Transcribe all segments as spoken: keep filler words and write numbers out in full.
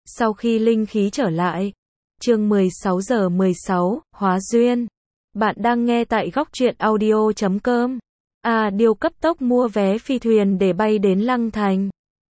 Sau khi linh khí trở lại. Chương mười sáu giờ mười sáu, hóa duyên. Bạn đang nghe tại góc truyện audio chấm com. À, điều cấp tốc mua vé phi thuyền để bay đến Lăng Thành.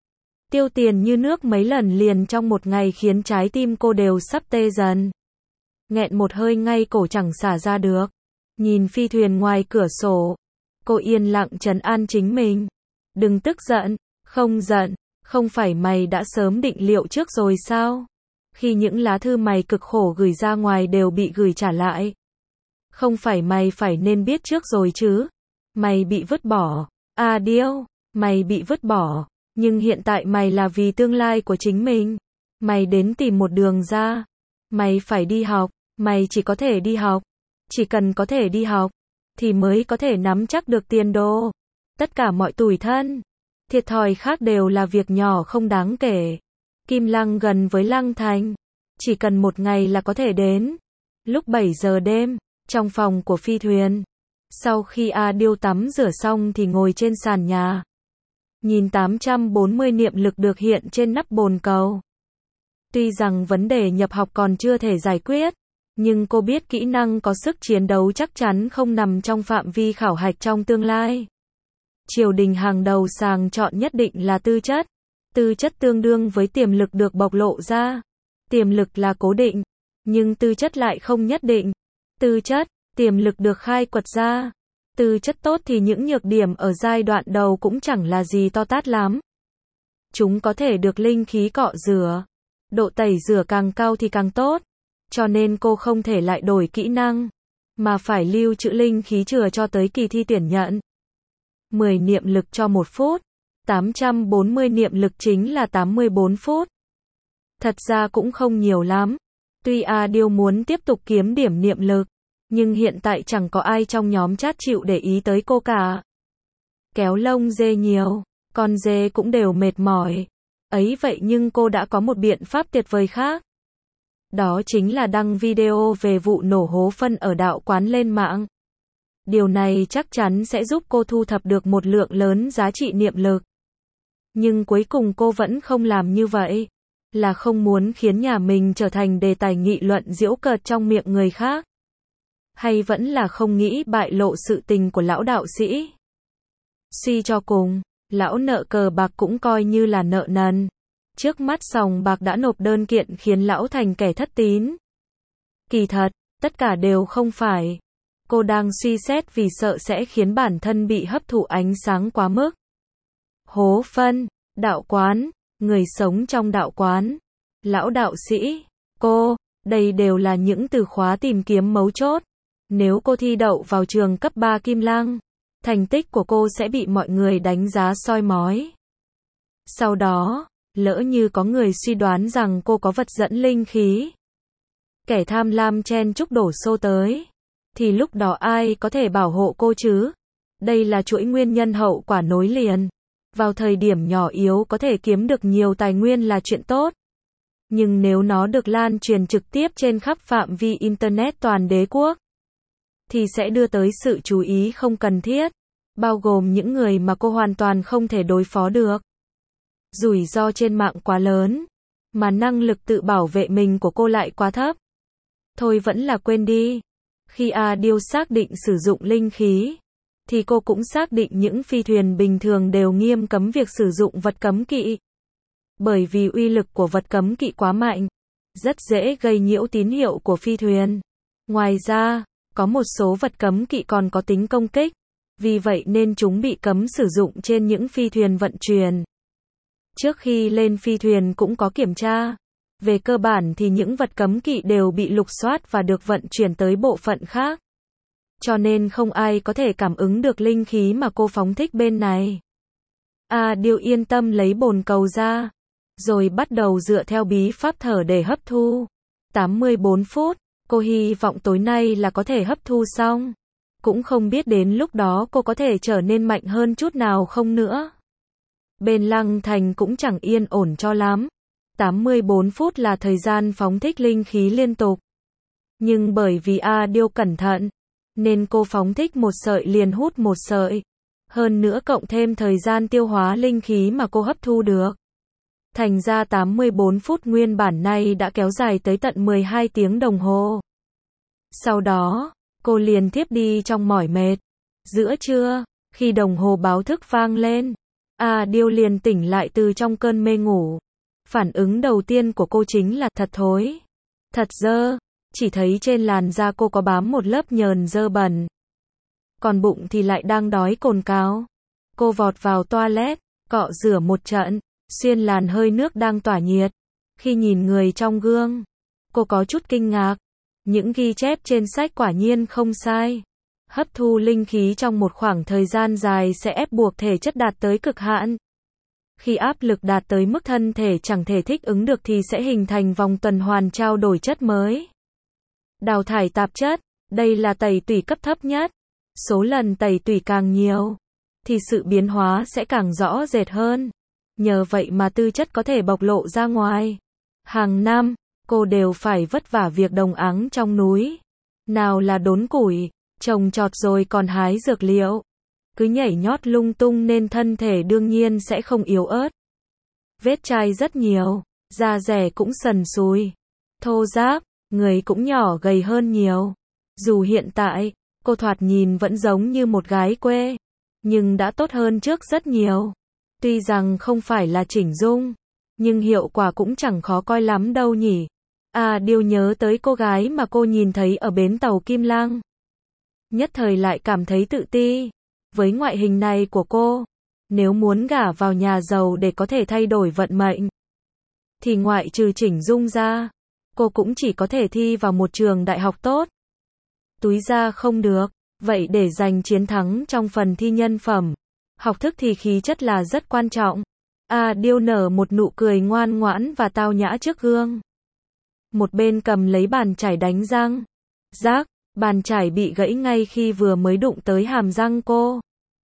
Tiêu tiền như nước mấy lần liền trong một ngày khiến trái tim cô đều sắp tê dần. Nghẹn một hơi ngay cổ chẳng xả ra được. Nhìn phi thuyền ngoài cửa sổ. Cô yên lặng trấn an chính mình. Đừng tức giận, không giận, không phải mày đã sớm định liệu trước rồi sao? Khi những lá thư mày cực khổ gửi ra ngoài đều bị gửi trả lại. Không phải mày phải nên biết trước rồi chứ? Mày bị vứt bỏ. À điêu, mày bị vứt bỏ. Nhưng hiện tại mày là vì tương lai của chính mình. Mày đến tìm một đường ra. Mày phải đi học. Mày chỉ có thể đi học. Chỉ cần có thể đi học. Thì mới có thể nắm chắc được tiền đồ. Tất cả mọi tủi thân. Thiệt thòi khác đều là việc nhỏ không đáng kể. Kim Lăng gần với Lăng Thành. Chỉ cần một ngày là có thể đến. Lúc bảy giờ đêm. Trong phòng của phi thuyền. Sau khi A Điêu tắm rửa xong thì ngồi trên sàn nhà. Nhìn tám trăm bốn mươi niệm lực được hiện trên nắp bồn cầu. Tuy rằng vấn đề nhập học còn chưa thể giải quyết. Nhưng cô biết kỹ năng có sức chiến đấu chắc chắn không nằm trong phạm vi khảo hạch trong tương lai. Triều đình hàng đầu sàng chọn nhất định là tư chất. Tư chất tương đương với tiềm lực được bộc lộ ra. Tiềm lực là cố định. Nhưng tư chất lại không nhất định. Tư chất, tiềm lực được khai quật ra. Tư chất tốt thì những nhược điểm ở giai đoạn đầu cũng chẳng là gì to tát lắm. Chúng có thể được linh khí cọ rửa. Độ tẩy rửa càng cao thì càng tốt. Cho nên cô không thể lại đổi kỹ năng. Mà phải lưu trữ linh khí chừa cho tới kỳ thi tuyển nhận. mười niệm lực cho một phút. tám trăm bốn mươi niệm lực chính là tám mươi bốn phút. Thật ra cũng không nhiều lắm. Tuy A Điêu muốn tiếp tục kiếm điểm niệm lực. Nhưng hiện tại chẳng có ai trong nhóm chat chịu để ý tới cô cả. Kéo lông dê nhiều. Con dê cũng đều mệt mỏi. Ấy vậy nhưng cô đã có một biện pháp tuyệt vời khác. Đó chính là đăng video về vụ nổ hố phân ở đạo quán lên mạng. Điều này chắc chắn sẽ giúp cô thu thập được một lượng lớn giá trị niệm lực. Nhưng cuối cùng cô vẫn không làm như vậy. Là không muốn khiến nhà mình trở thành đề tài nghị luận giễu cợt trong miệng người khác. Hay vẫn là không nghĩ bại lộ sự tình của lão đạo sĩ. Suy cho cùng, lão nợ cờ bạc cũng coi như là nợ nần. Trước mắt sòng bạc đã nộp đơn kiện khiến lão thành kẻ thất tín. Kỳ thật, tất cả đều không phải. Cô đang suy xét vì sợ sẽ khiến bản thân bị hấp thụ ánh sáng quá mức. Hố phân, đạo quán, người sống trong đạo quán, lão đạo sĩ, cô, đây đều là những từ khóa tìm kiếm mấu chốt. Nếu cô thi đậu vào trường cấp ba Kim Lăng, thành tích của cô sẽ bị mọi người đánh giá soi mói. Sau đó, lỡ như có người suy đoán rằng cô có vật dẫn linh khí. Kẻ tham lam chen chúc đổ xô tới. Thì lúc đó ai có thể bảo hộ cô chứ? Đây là chuỗi nguyên nhân hậu quả nối liền. Vào thời điểm nhỏ yếu có thể kiếm được nhiều tài nguyên là chuyện tốt. Nhưng nếu nó được lan truyền trực tiếp trên khắp phạm vi Internet toàn đế quốc, thì sẽ đưa tới sự chú ý không cần thiết. Bao gồm những người mà cô hoàn toàn không thể đối phó được. Rủi ro trên mạng quá lớn. Mà năng lực tự bảo vệ mình của cô lại quá thấp. Thôi vẫn là quên đi. Khi A Điêu xác định sử dụng linh khí, thì cô cũng xác định những phi thuyền bình thường đều nghiêm cấm việc sử dụng vật cấm kỵ. Bởi vì uy lực của vật cấm kỵ quá mạnh, rất dễ gây nhiễu tín hiệu của phi thuyền. Ngoài ra, có một số vật cấm kỵ còn có tính công kích. Vì vậy nên chúng bị cấm sử dụng trên những phi thuyền vận chuyển. Trước khi lên phi thuyền cũng có kiểm tra. Về cơ bản thì những vật cấm kỵ đều bị lục soát và được vận chuyển tới bộ phận khác. Cho nên không ai có thể cảm ứng được linh khí mà cô phóng thích bên này. A Điêu yên tâm lấy bồn cầu ra. Rồi bắt đầu dựa theo bí pháp thở để hấp thu. tám mươi bốn phút, cô hy vọng tối nay là có thể hấp thu xong. Cũng không biết đến lúc đó cô có thể trở nên mạnh hơn chút nào không nữa. Bên Lăng Thành cũng chẳng yên ổn cho lắm. tám mươi bốn phút là thời gian phóng thích linh khí liên tục. Nhưng bởi vì A Điêu cẩn thận, nên cô phóng thích một sợi liền hút một sợi. Hơn nữa cộng thêm thời gian tiêu hóa linh khí mà cô hấp thu được. Thành ra tám mươi bốn phút nguyên bản nay đã kéo dài tới tận mười hai tiếng đồng hồ. Sau đó, cô liền thiếp đi trong mỏi mệt. Giữa trưa, khi đồng hồ báo thức vang lên, A Điêu liền tỉnh lại từ trong cơn mê ngủ. Phản ứng đầu tiên của cô chính là thật thối, thật dơ, chỉ thấy trên làn da cô có bám một lớp nhờn dơ bẩn. Còn bụng thì lại đang đói cồn cào. Cô vọt vào toilet, cọ rửa một trận, xuyên làn hơi nước đang tỏa nhiệt. Khi nhìn người trong gương, cô có chút kinh ngạc. Những ghi chép trên sách quả nhiên không sai. Hấp thu linh khí trong một khoảng thời gian dài sẽ ép buộc thể chất đạt tới cực hạn. Khi áp lực đạt tới mức thân thể chẳng thể thích ứng được thì sẽ hình thành vòng tuần hoàn trao đổi chất mới. Đào thải tạp chất, đây là tẩy tủy cấp thấp nhất. Số lần tẩy tủy càng nhiều, thì sự biến hóa sẽ càng rõ rệt hơn. Nhờ vậy mà tư chất có thể bộc lộ ra ngoài. Hàng năm, cô đều phải vất vả việc đồng áng trong núi. Nào là đốn củi, trồng trọt rồi còn hái dược liệu. Cứ nhảy nhót lung tung nên thân thể đương nhiên sẽ không yếu ớt. Vết chai rất nhiều, da dẻ cũng sần sùi, thô ráp, người cũng nhỏ gầy hơn nhiều. Dù hiện tại, cô thoạt nhìn vẫn giống như một gái quê, nhưng đã tốt hơn trước rất nhiều. Tuy rằng không phải là chỉnh dung, nhưng hiệu quả cũng chẳng khó coi lắm đâu nhỉ. À, Điêu nhớ tới cô gái mà cô nhìn thấy ở bến tàu Kim Lăng. Nhất thời lại cảm thấy tự ti. Với ngoại hình này của cô, nếu muốn gả vào nhà giàu để có thể thay đổi vận mệnh, thì ngoại trừ chỉnh dung ra, cô cũng chỉ có thể thi vào một trường đại học tốt. Túi ra không được, vậy để giành chiến thắng trong phần thi nhân phẩm, học thức thì khí chất là rất quan trọng. À, Điêu nở một nụ cười ngoan ngoãn và tao nhã trước gương. Một bên cầm lấy bàn chải đánh răng. Rác, bàn chải bị gãy ngay khi vừa mới đụng tới hàm răng cô.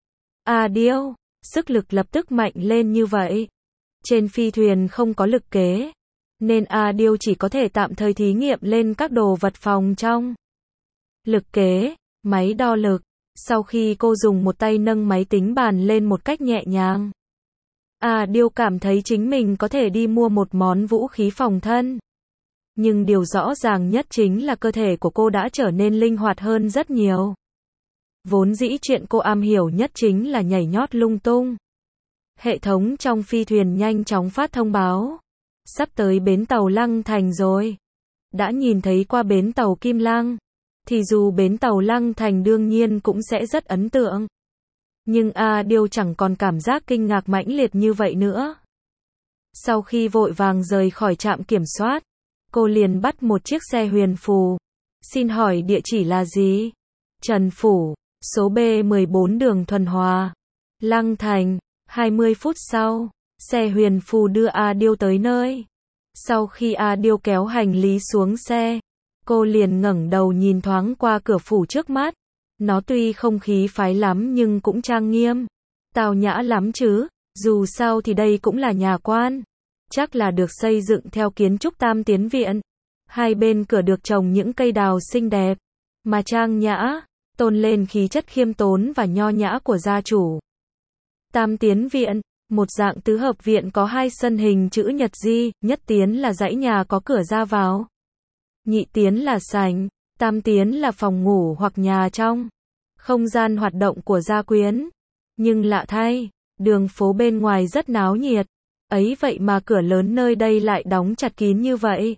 À Điêu, sức lực lập tức mạnh lên như vậy. Trên phi thuyền không có lực kế, nên A Điêu chỉ có thể tạm thời thí nghiệm lên các đồ vật phòng trong. Lực kế, máy đo lực. Sau khi cô dùng một tay nâng máy tính bàn lên một cách nhẹ nhàng, A Điêu cảm thấy chính mình có thể đi mua một món vũ khí phòng thân. Nhưng điều rõ ràng nhất chính là cơ thể của cô đã trở nên linh hoạt hơn rất nhiều. Vốn dĩ chuyện cô am hiểu nhất chính là nhảy nhót lung tung. Hệ thống trong phi thuyền nhanh chóng phát thông báo. Sắp tới bến tàu Lăng Thành rồi. Đã nhìn thấy qua bến tàu Kim Lăng, thì dù bến tàu Lăng Thành đương nhiên cũng sẽ rất ấn tượng. Nhưng A Điêu chẳng còn cảm giác kinh ngạc mãnh liệt như vậy nữa. Sau khi vội vàng rời khỏi trạm kiểm soát, cô liền bắt một chiếc xe huyền phù. Xin hỏi địa chỉ là gì? Trần Phủ, số B mười bốn đường Thuần Hòa, Lăng Thành. hai mươi phút sau, xe huyền phù đưa A Điêu tới nơi. Sau khi A Điêu kéo hành lý xuống xe, cô liền ngẩng đầu nhìn thoáng qua cửa phủ trước mắt. Nó tuy không khí phái lắm nhưng cũng trang nghiêm, tao nhã lắm chứ, dù sao thì đây cũng là nhà quan. Chắc là được xây dựng theo kiến trúc Tam Tiến Viện. Hai bên cửa được trồng những cây đào xinh đẹp, mà trang nhã, tôn lên khí chất khiêm tốn và nho nhã của gia chủ. Tam Tiến Viện, một dạng tứ hợp viện có hai sân hình chữ nhật di, nhất tiến là dãy nhà có cửa ra vào. Nhị tiến là sảnh, tam tiến là phòng ngủ hoặc nhà trong. Không gian hoạt động của gia quyến. Nhưng lạ thay, đường phố bên ngoài rất náo nhiệt. Ấy vậy mà cửa lớn nơi đây lại đóng chặt kín như vậy.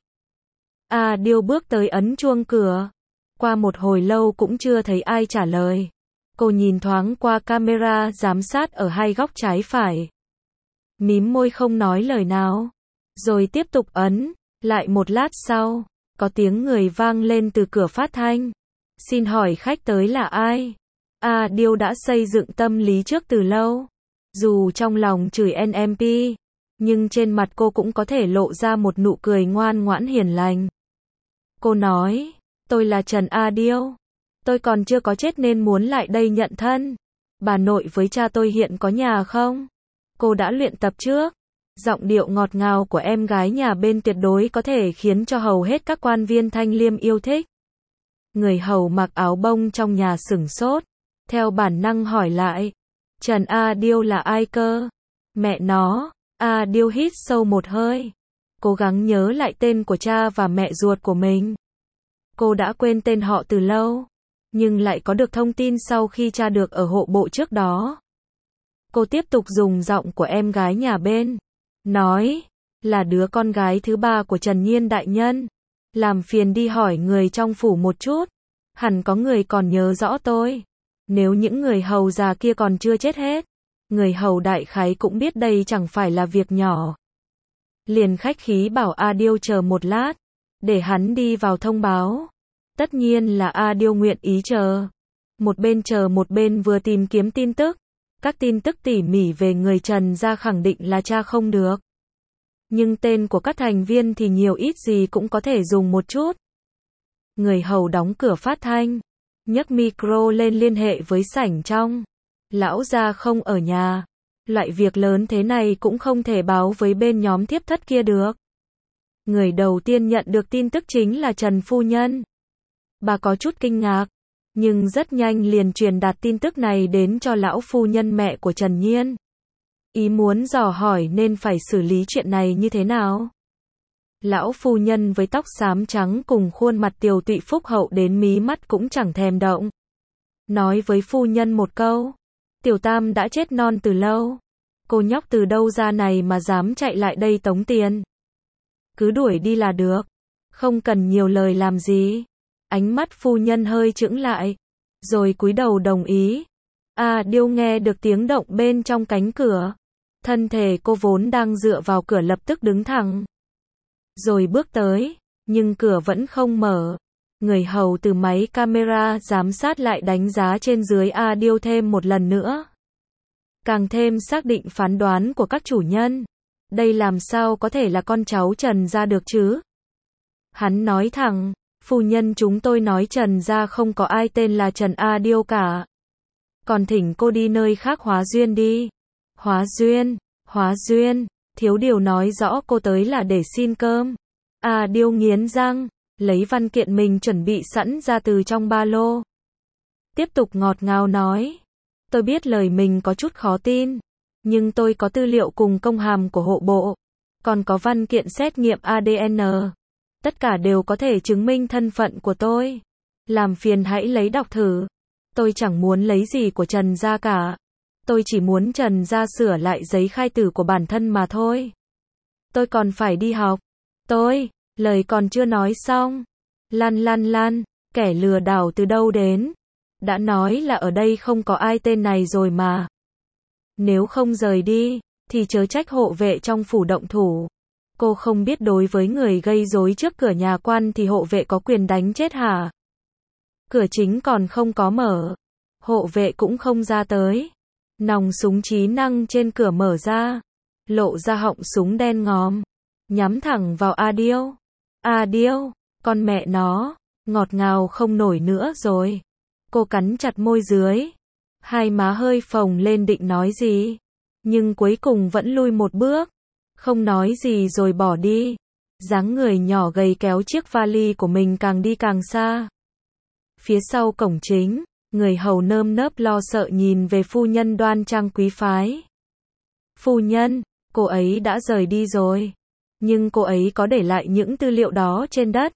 À, Điêu bước tới ấn chuông cửa. Qua một hồi lâu cũng chưa thấy ai trả lời. Cô nhìn thoáng qua camera giám sát ở hai góc trái phải. Mím môi không nói lời nào. Rồi tiếp tục ấn. Lại một lát sau, có tiếng người vang lên từ cửa phát thanh. Xin hỏi khách tới là ai? À, Điêu đã xây dựng tâm lý trước từ lâu. Dù trong lòng chửi en em pê, nhưng trên mặt cô cũng có thể lộ ra một nụ cười ngoan ngoãn hiền lành. Cô nói, tôi là Trần A Điêu. Tôi còn chưa có chết nên muốn lại đây nhận thân. Bà nội với cha tôi hiện có nhà không? Cô đã luyện tập trước. Giọng điệu ngọt ngào của em gái nhà bên tuyệt đối có thể khiến cho hầu hết các quan viên Thanh Liêm yêu thích. Người hầu mặc áo bông trong nhà sửng sốt, theo bản năng hỏi lại, Trần A Điêu là ai cơ? Mẹ nó, A Điêu hít sâu một hơi, cố gắng nhớ lại tên của cha và mẹ ruột của mình. Cô đã quên tên họ từ lâu, nhưng lại có được thông tin sau khi tra được ở hộ bộ trước đó. Cô tiếp tục dùng giọng của em gái nhà bên, nói, là đứa con gái thứ ba của Trần Nhiên đại nhân. Làm phiền đi hỏi người trong phủ một chút, hẳn có người còn nhớ rõ tôi. Nếu những người hầu già kia còn chưa chết hết, người hầu đại khái cũng biết đây chẳng phải là việc nhỏ. Liền khách khí bảo A Điêu chờ một lát, để hắn đi vào thông báo. Tất nhiên là A Điêu nguyện ý chờ. Một bên chờ một bên vừa tìm kiếm tin tức. Các tin tức tỉ mỉ về người Trần gia khẳng định là tra không được. Nhưng tên của các thành viên thì nhiều ít gì cũng có thể dùng một chút. Người hầu đóng cửa phát thanh, nhấc micro lên liên hệ với sảnh trong. Lão gia không ở nhà. Loại việc lớn thế này cũng không thể báo với bên nhóm thiếp thất kia được. Người đầu tiên nhận được tin tức chính là Trần phu nhân. Bà có chút kinh ngạc, nhưng rất nhanh liền truyền đạt tin tức này đến cho lão phu nhân mẹ của Trần Nhiên. Ý muốn dò hỏi nên phải xử lý chuyện này như thế nào. Lão phu nhân với tóc xám trắng cùng khuôn mặt tiều tụy phúc hậu đến mí mắt cũng chẳng thèm động. Nói với phu nhân một câu, Tiểu Tam đã chết non từ lâu. Cô nhóc từ đâu ra này mà dám chạy lại đây tống tiền. Cứ đuổi đi là được, không cần nhiều lời làm gì. Ánh mắt phu nhân hơi chững lại, rồi cúi đầu đồng ý. A Điêu nghe được tiếng động bên trong cánh cửa. Thân thể cô vốn đang dựa vào cửa lập tức đứng thẳng. Rồi bước tới, nhưng cửa vẫn không mở. Người hầu từ máy camera giám sát lại đánh giá trên dưới A Điêu thêm một lần nữa. Càng thêm xác định phán đoán của các chủ nhân. Đây làm sao có thể là con cháu Trần gia được chứ? Hắn nói thẳng, phu nhân chúng tôi nói Trần gia không có ai tên là Trần A Điêu cả. Còn thỉnh cô đi nơi khác hóa duyên đi. Hóa duyên, hóa duyên, thiếu điều nói rõ cô tới là để xin cơm. A Điêu nghiến răng, lấy văn kiện mình chuẩn bị sẵn ra từ trong ba lô. Tiếp tục ngọt ngào nói, tôi biết lời mình có chút khó tin, nhưng tôi có tư liệu cùng công hàm của hộ bộ, còn có văn kiện xét nghiệm A D N. Tất cả đều có thể chứng minh thân phận của tôi. Làm phiền hãy lấy đọc thử. Tôi chẳng muốn lấy gì của Trần gia cả. Tôi chỉ muốn Trần gia sửa lại giấy khai tử của bản thân mà thôi. Tôi còn phải đi học. Tôi, lời còn chưa nói xong. Lăn lăn lăn, kẻ lừa đảo từ đâu đến. Đã nói là ở đây không có ai tên này rồi mà. Nếu không rời đi, thì chớ trách hộ vệ trong phủ động thủ. Cô không biết đối với người gây rối trước cửa nhà quan thì hộ vệ có quyền đánh chết hả? Cửa chính còn không có mở. Hộ vệ cũng không ra tới. Nòng súng trí năng trên cửa mở ra. Lộ ra họng súng đen ngòm. Nhắm thẳng vào A Điêu. A Điêu, con mẹ nó, ngọt ngào không nổi nữa rồi. Cô cắn chặt môi dưới. Hai má hơi phồng lên định nói gì. Nhưng cuối cùng vẫn lui một bước. Không nói gì rồi bỏ đi. Dáng người nhỏ gầy kéo chiếc vali của mình càng đi càng xa. Phía sau cổng chính, người hầu nơm nớp lo sợ nhìn về phu nhân đoan trang quý phái. Phu nhân, cô ấy đã rời đi rồi. Nhưng cô ấy có để lại những tư liệu đó trên đất.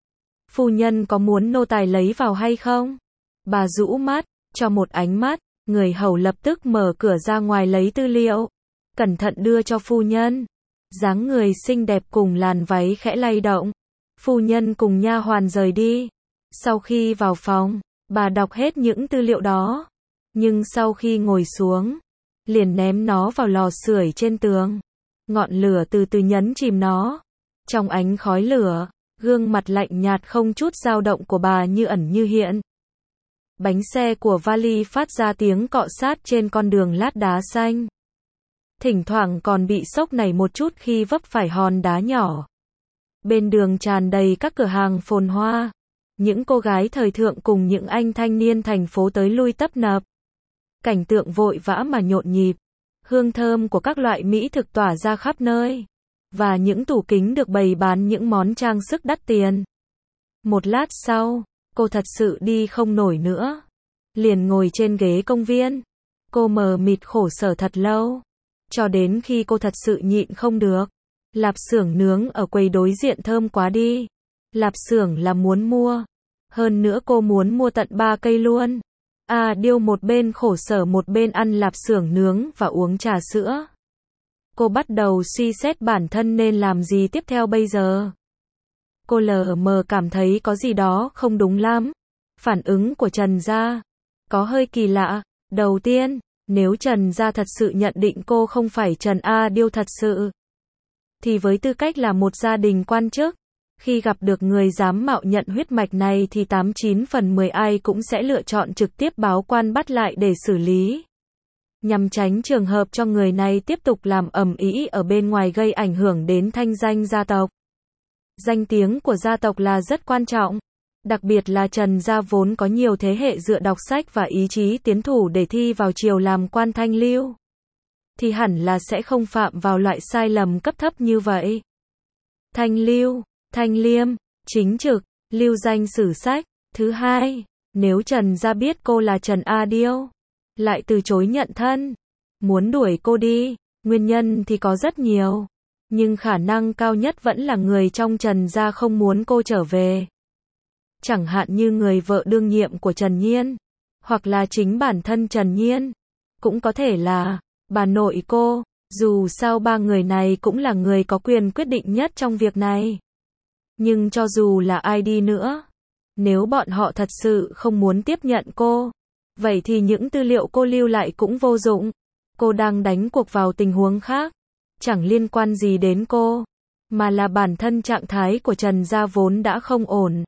Phu nhân có muốn nô tài lấy vào hay không? Bà rũ mắt, cho một ánh mắt, người hầu lập tức mở cửa ra ngoài lấy tư liệu. Cẩn thận đưa cho phu nhân. Dáng người xinh đẹp cùng làn váy khẽ lay động. Phu nhân cùng nha hoàn rời đi. Sau khi vào phòng, bà đọc hết những tư liệu đó. Nhưng sau khi ngồi xuống, liền ném nó vào lò sưởi trên tường. Ngọn lửa từ từ nhấn chìm nó. Trong ánh khói lửa, gương mặt lạnh nhạt không chút dao động của bà như ẩn như hiện. Bánh xe của vali phát ra tiếng cọ sát trên con đường lát đá xanh. Thỉnh thoảng còn bị sốc nảy một chút khi vấp phải hòn đá nhỏ. Bên đường tràn đầy các cửa hàng phồn hoa. Những cô gái thời thượng cùng những anh thanh niên thành phố tới lui tấp nập. Cảnh tượng vội vã mà nhộn nhịp. Hương thơm của các loại mỹ thực tỏa ra khắp nơi. Và những tủ kính được bày bán những món trang sức đắt tiền. Một lát sau, cô thật sự đi không nổi nữa. Liền ngồi trên ghế công viên. Cô mờ mịt khổ sở thật lâu. cho đến khi cô thật sự nhịn không được. Lạp xưởng nướng ở quầy đối diện thơm quá đi. Lạp xưởng là muốn mua. Hơn nữa cô muốn mua tận ba cây luôn. A Điêu một bên khổ sở một bên ăn lạp xưởng nướng và uống trà sữa. Cô bắt đầu suy xét bản thân nên làm gì tiếp theo bây giờ. Cô lờ mờ cảm thấy có gì đó không đúng lắm. Phản ứng của Trần Gia có hơi kỳ lạ. Đầu tiên, nếu Trần Gia thật sự nhận định cô không phải Trần A Điêu thật sự, thì với tư cách là một gia đình quan chức, khi gặp được người dám mạo nhận huyết mạch này thì tám chín phần mười ai cũng sẽ lựa chọn trực tiếp báo quan bắt lại để xử lý. Nhằm tránh trường hợp cho người này tiếp tục làm ầm ĩ ở bên ngoài gây ảnh hưởng đến thanh danh gia tộc. Danh tiếng của gia tộc là rất quan trọng. Đặc biệt là Trần Gia vốn có nhiều thế hệ dựa đọc sách và ý chí tiến thủ để thi vào triều làm quan thanh lưu, thì hẳn là sẽ không phạm vào loại sai lầm cấp thấp như vậy. Thanh lưu, thanh liêm, chính trực, lưu danh sử sách. Thứ hai, nếu Trần Gia biết cô là Trần A Điêu, lại từ chối nhận thân, muốn đuổi cô đi, nguyên nhân thì có rất nhiều, nhưng khả năng cao nhất vẫn là người trong Trần Gia không muốn cô trở về. Chẳng hạn như người vợ đương nhiệm của Trần Nhiên, hoặc là chính bản thân Trần Nhiên, cũng có thể là bà nội cô, dù sao ba người này cũng là người có quyền quyết định nhất trong việc này. Nhưng cho dù là ai đi nữa, nếu bọn họ thật sự không muốn tiếp nhận cô, vậy thì những tư liệu cô lưu lại cũng vô dụng. Cô đang đánh cuộc vào tình huống khác, chẳng liên quan gì đến cô, mà là bản thân trạng thái của Trần Gia vốn đã không ổn.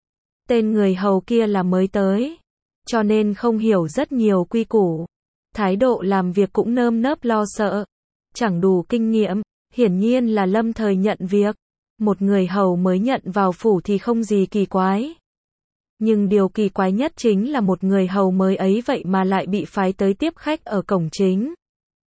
Tên người hầu kia là mới tới, cho nên không hiểu rất nhiều quy củ. Thái độ làm việc cũng nơm nớp lo sợ, chẳng đủ kinh nghiệm, hiển nhiên là lâm thời nhận việc. Một người hầu mới nhận vào phủ thì không gì kỳ quái. Nhưng điều kỳ quái nhất chính là một người hầu mới ấy vậy mà lại bị phái tới tiếp khách ở cổng chính.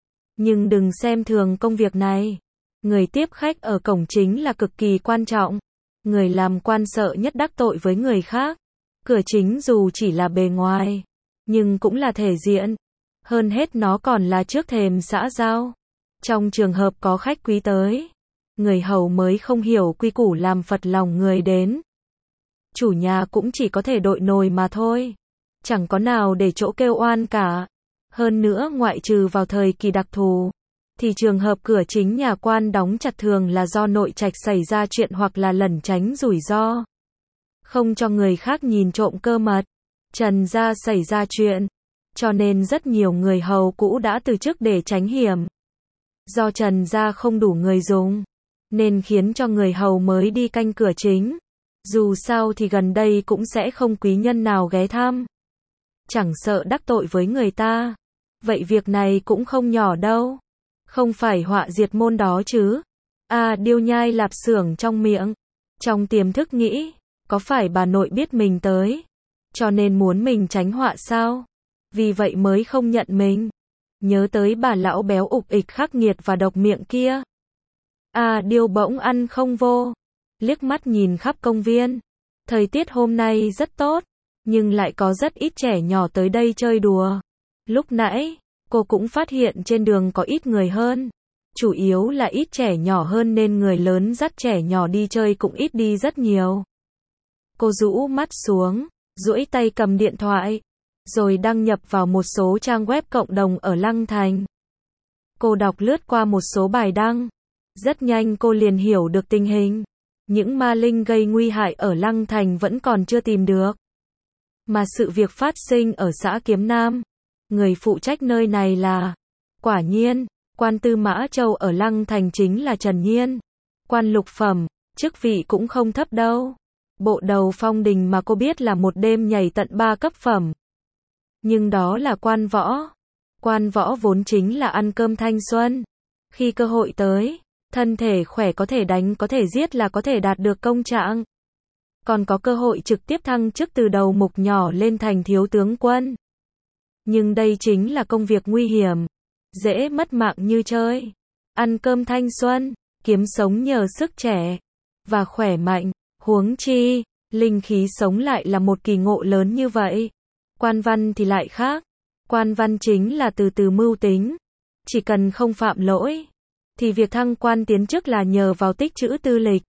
Nhưng đừng xem thường công việc này. Người tiếp khách ở cổng chính là cực kỳ quan trọng. Người làm quan sợ nhất đắc tội với người khác. Cửa chính dù chỉ là bề ngoài, nhưng cũng là thể diện. Hơn hết nó còn là trước thềm xã giao. Trong trường hợp có khách quý tới, người hầu mới không hiểu quy củ làm phật lòng người đến. Chủ nhà cũng chỉ có thể đội nồi mà thôi. Chẳng có nào để chỗ kêu oan cả. Hơn nữa ngoại trừ vào thời kỳ đặc thù, thì trường hợp cửa chính nhà quan đóng chặt thường là do nội trạch xảy ra chuyện hoặc là lẩn tránh rủi ro. Không cho người khác nhìn trộm cơ mật. Trần Gia xảy ra chuyện, cho nên rất nhiều người hầu cũ đã từ chức để tránh hiểm. Do Trần Gia không đủ người dùng, nên khiến cho người hầu mới đi canh cửa chính. Dù sao thì gần đây cũng sẽ không quý nhân nào ghé thăm. Chẳng sợ đắc tội với người ta. Vậy việc này cũng không nhỏ đâu. Không phải họa diệt môn đó chứ. A Điêu nhai lạp xưởng trong miệng. Trong tiềm thức nghĩ, có phải bà nội biết mình tới, cho nên muốn mình tránh họa sao? Vì vậy mới không nhận mình. Nhớ tới bà lão béo ục ịch khắc nghiệt và độc miệng kia. A Điêu bỗng ăn không vô. Liếc mắt nhìn khắp công viên. Thời tiết hôm nay rất tốt, nhưng lại có rất ít trẻ nhỏ tới đây chơi đùa. Lúc nãy, cô cũng phát hiện trên đường có ít người hơn. Chủ yếu là ít trẻ nhỏ hơn nên người lớn dắt trẻ nhỏ đi chơi cũng ít đi rất nhiều. Cô rũ mắt xuống, duỗi tay cầm điện thoại, rồi đăng nhập vào một số trang web cộng đồng ở Lăng Thành. Cô đọc lướt qua một số bài đăng. Rất nhanh cô liền hiểu được tình hình. Những ma linh gây nguy hại ở Lăng Thành vẫn còn chưa tìm được. Mà sự việc phát sinh ở xã Kiếm Nam. Người phụ trách nơi này là, quả nhiên, quan tư Mã Châu ở Lăng Thành chính là Trần Nhiên. Quan lục phẩm, chức vị cũng không thấp đâu. Bộ đầu phong đình mà cô biết là một đêm nhảy tận ba cấp phẩm. Nhưng đó là quan võ. Quan võ vốn chính là ăn cơm thanh xuân. Khi cơ hội tới, thân thể khỏe có thể đánh có thể giết là có thể đạt được công trạng. Còn có cơ hội trực tiếp thăng chức từ đầu mục nhỏ lên thành thiếu tướng quân. Nhưng đây chính là công việc nguy hiểm, dễ mất mạng như chơi. Ăn cơm thanh xuân, kiếm sống nhờ sức trẻ và khỏe mạnh, huống chi, linh khí sống lại là một kỳ ngộ lớn như vậy. Quan văn thì lại khác. Quan văn chính là từ từ mưu tính, Chỉ cần không phạm lỗi, thì việc thăng quan tiến chức là nhờ vào tích trữ tư lịch.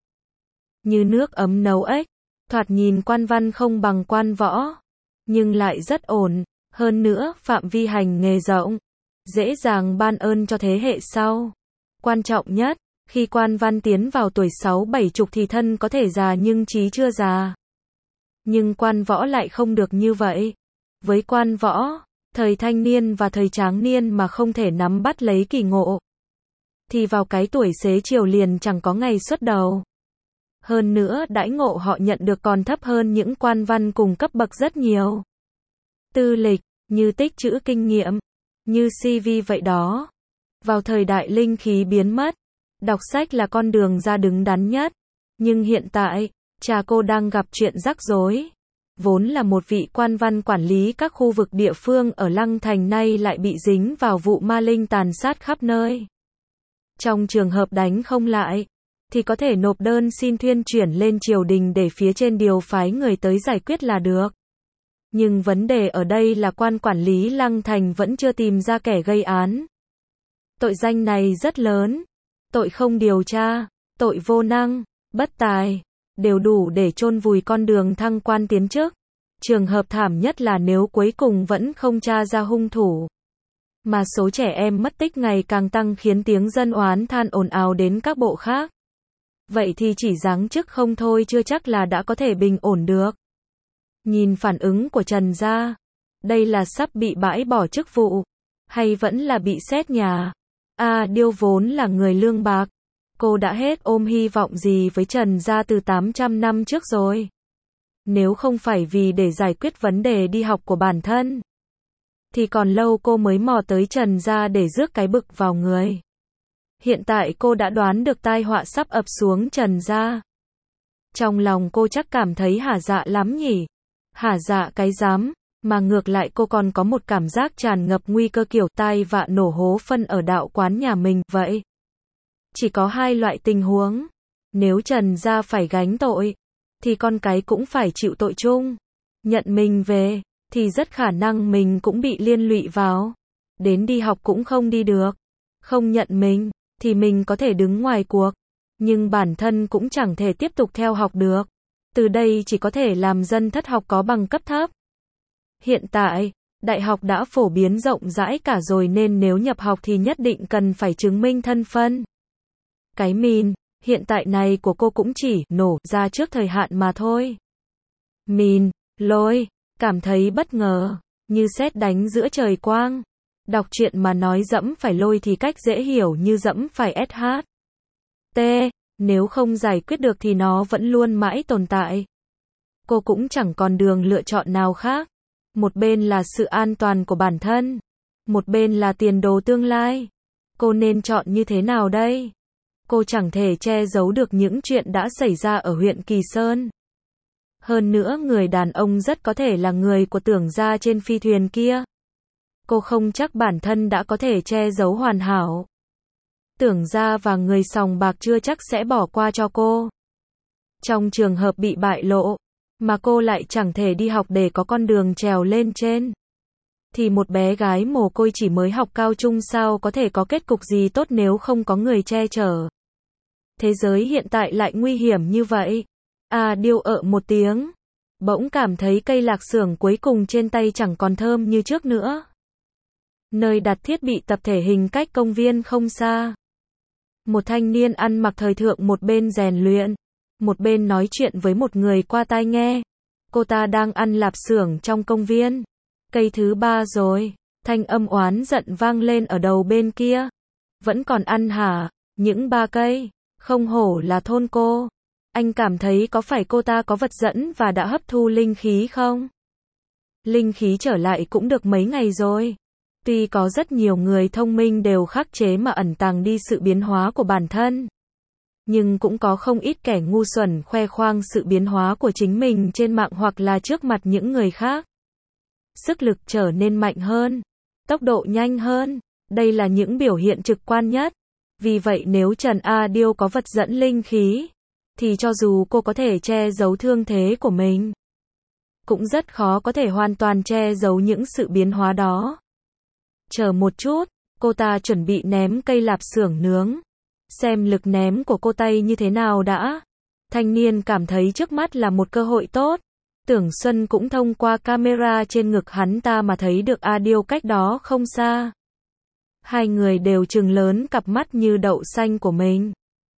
Như nước ấm nấu ếch, thoạt nhìn quan văn không bằng quan võ, nhưng lại rất ổn, hơn nữa phạm vi hành nghề rộng, dễ dàng ban ơn cho thế hệ sau. Quan trọng nhất, khi quan văn tiến vào tuổi sáu bảy chục thì thân có thể già nhưng trí chưa già. Nhưng quan võ lại không được như vậy. Với quan võ, thời thanh niên và thời tráng niên mà không thể nắm bắt lấy kỳ ngộ, thì vào cái tuổi xế chiều liền chẳng có ngày xuất đầu. Hơn nữa đãi ngộ họ nhận được còn thấp hơn những quan văn cùng cấp bậc rất nhiều. Tư lịch, như tích trữ kinh nghiệm, như xê vê vậy đó. Vào thời đại linh khí biến mất, đọc sách là con đường ra đứng đắn nhất. Nhưng hiện tại, cha cô đang gặp chuyện rắc rối. Vốn là một vị quan văn quản lý các khu vực địa phương ở Lăng Thành nay lại bị dính vào vụ ma linh tàn sát khắp nơi. Trong trường hợp đánh không lại, thì có thể nộp đơn xin thuyên chuyển lên triều đình để phía trên điều phái người tới giải quyết là được. Nhưng vấn đề ở đây là quan quản lý Lăng Thành vẫn chưa tìm ra kẻ gây án. Tội danh này rất lớn. Tội không điều tra, tội vô năng, bất tài, đều đủ để chôn vùi con đường thăng quan tiến chức. Trường hợp thảm nhất là nếu cuối cùng vẫn không tra ra hung thủ. Mà số trẻ em mất tích ngày càng tăng khiến tiếng dân oán than ồn ào đến các bộ khác. Vậy thì chỉ giáng chức không thôi chưa chắc là đã có thể bình ổn được. Nhìn phản ứng của Trần gia, đây là sắp bị bãi bỏ chức vụ, hay vẫn là bị xét nhà? A Điêu vốn là người lương bạc, cô đã hết ôm hy vọng gì với Trần gia từ tám trăm năm trước rồi. Nếu không phải vì để giải quyết vấn đề đi học của bản thân, thì còn lâu cô mới mò tới Trần gia để rước cái bực vào người. Hiện tại cô đã đoán được tai họa sắp ập xuống Trần gia. Trong lòng cô chắc cảm thấy hả dạ lắm nhỉ. Hả dạ cái dám, mà ngược lại cô còn có một cảm giác tràn ngập nguy cơ kiểu tai vạ nổ hố phân ở đạo quán nhà mình vậy. Chỉ có hai loại tình huống. Nếu Trần gia phải gánh tội, thì con cái cũng phải chịu tội chung. Nhận mình về, thì rất khả năng mình cũng bị liên lụy vào. Đến đi học cũng không đi được. Không nhận mình, thì mình có thể đứng ngoài cuộc. Nhưng bản thân cũng chẳng thể tiếp tục theo học được. Từ đây chỉ có thể làm dân thất học có bằng cấp thấp. Hiện tại, đại học đã phổ biến rộng rãi cả rồi nên nếu nhập học thì nhất định cần phải chứng minh thân phân. Cái mìn, hiện tại này của cô cũng chỉ nổ ra trước thời hạn mà thôi. Mìn, lôi, cảm thấy bất ngờ, như sét đánh giữa trời quang. Đọc truyện mà nói dẫm phải lôi thì cách dễ hiểu như dẫm phải ét hát. T, nếu không giải quyết được thì nó vẫn luôn mãi tồn tại. Cô cũng chẳng còn đường lựa chọn nào khác. Một bên là sự an toàn của bản thân, một bên là tiền đồ tương lai. Cô nên chọn như thế nào đây? Cô chẳng thể che giấu được những chuyện đã xảy ra ở huyện Kỳ Sơn. Hơn nữa người đàn ông rất có thể là người của Tưởng gia trên phi thuyền kia. Cô không chắc bản thân đã có thể che giấu hoàn hảo. Tưởng gia và người sòng bạc chưa chắc sẽ bỏ qua cho cô. Trong trường hợp bị bại lộ, mà cô lại chẳng thể đi học để có con đường trèo lên trên, thì một bé gái mồ côi chỉ mới học cao trung sao có thể có kết cục gì tốt nếu không có người che chở. Thế giới hiện tại lại nguy hiểm như vậy. À Điêu ợ một tiếng, bỗng cảm thấy cây lạc xưởng cuối cùng trên tay chẳng còn thơm như trước nữa. Nơi đặt thiết bị tập thể hình cách công viên không xa. Một thanh niên ăn mặc thời thượng một bên rèn luyện, một bên nói chuyện với một người qua tai nghe. Cô ta đang ăn lạp xưởng trong công viên. Cây thứ ba rồi, thanh âm oán giận vang lên ở đầu bên kia. Vẫn còn ăn hả? Những ba cây, không hổ là thôn cô. Anh cảm thấy có phải cô ta có vật dẫn và đã hấp thu linh khí không? Linh khí trở lại cũng được mấy ngày rồi. Tuy có rất nhiều người thông minh đều khắc chế mà ẩn tàng đi sự biến hóa của bản thân, nhưng cũng có không ít kẻ ngu xuẩn khoe khoang sự biến hóa của chính mình trên mạng hoặc là trước mặt những người khác. Sức lực trở nên mạnh hơn, tốc độ nhanh hơn, đây là những biểu hiện trực quan nhất. Vì vậy nếu Trần A Điêu có vật dẫn linh khí, thì cho dù cô có thể che giấu thương thế của mình, cũng rất khó có thể hoàn toàn che giấu những sự biến hóa đó. Chờ một chút, Cô ta chuẩn bị ném cây lạp xưởng nướng. Xem lực ném của cô tay như thế nào đã. Thanh niên cảm thấy trước mắt là một cơ hội tốt. Tưởng Xuân cũng thông qua camera trên ngực hắn ta mà thấy được A Điêu cách đó không xa. Hai người đều trừng lớn cặp mắt như đậu xanh của mình.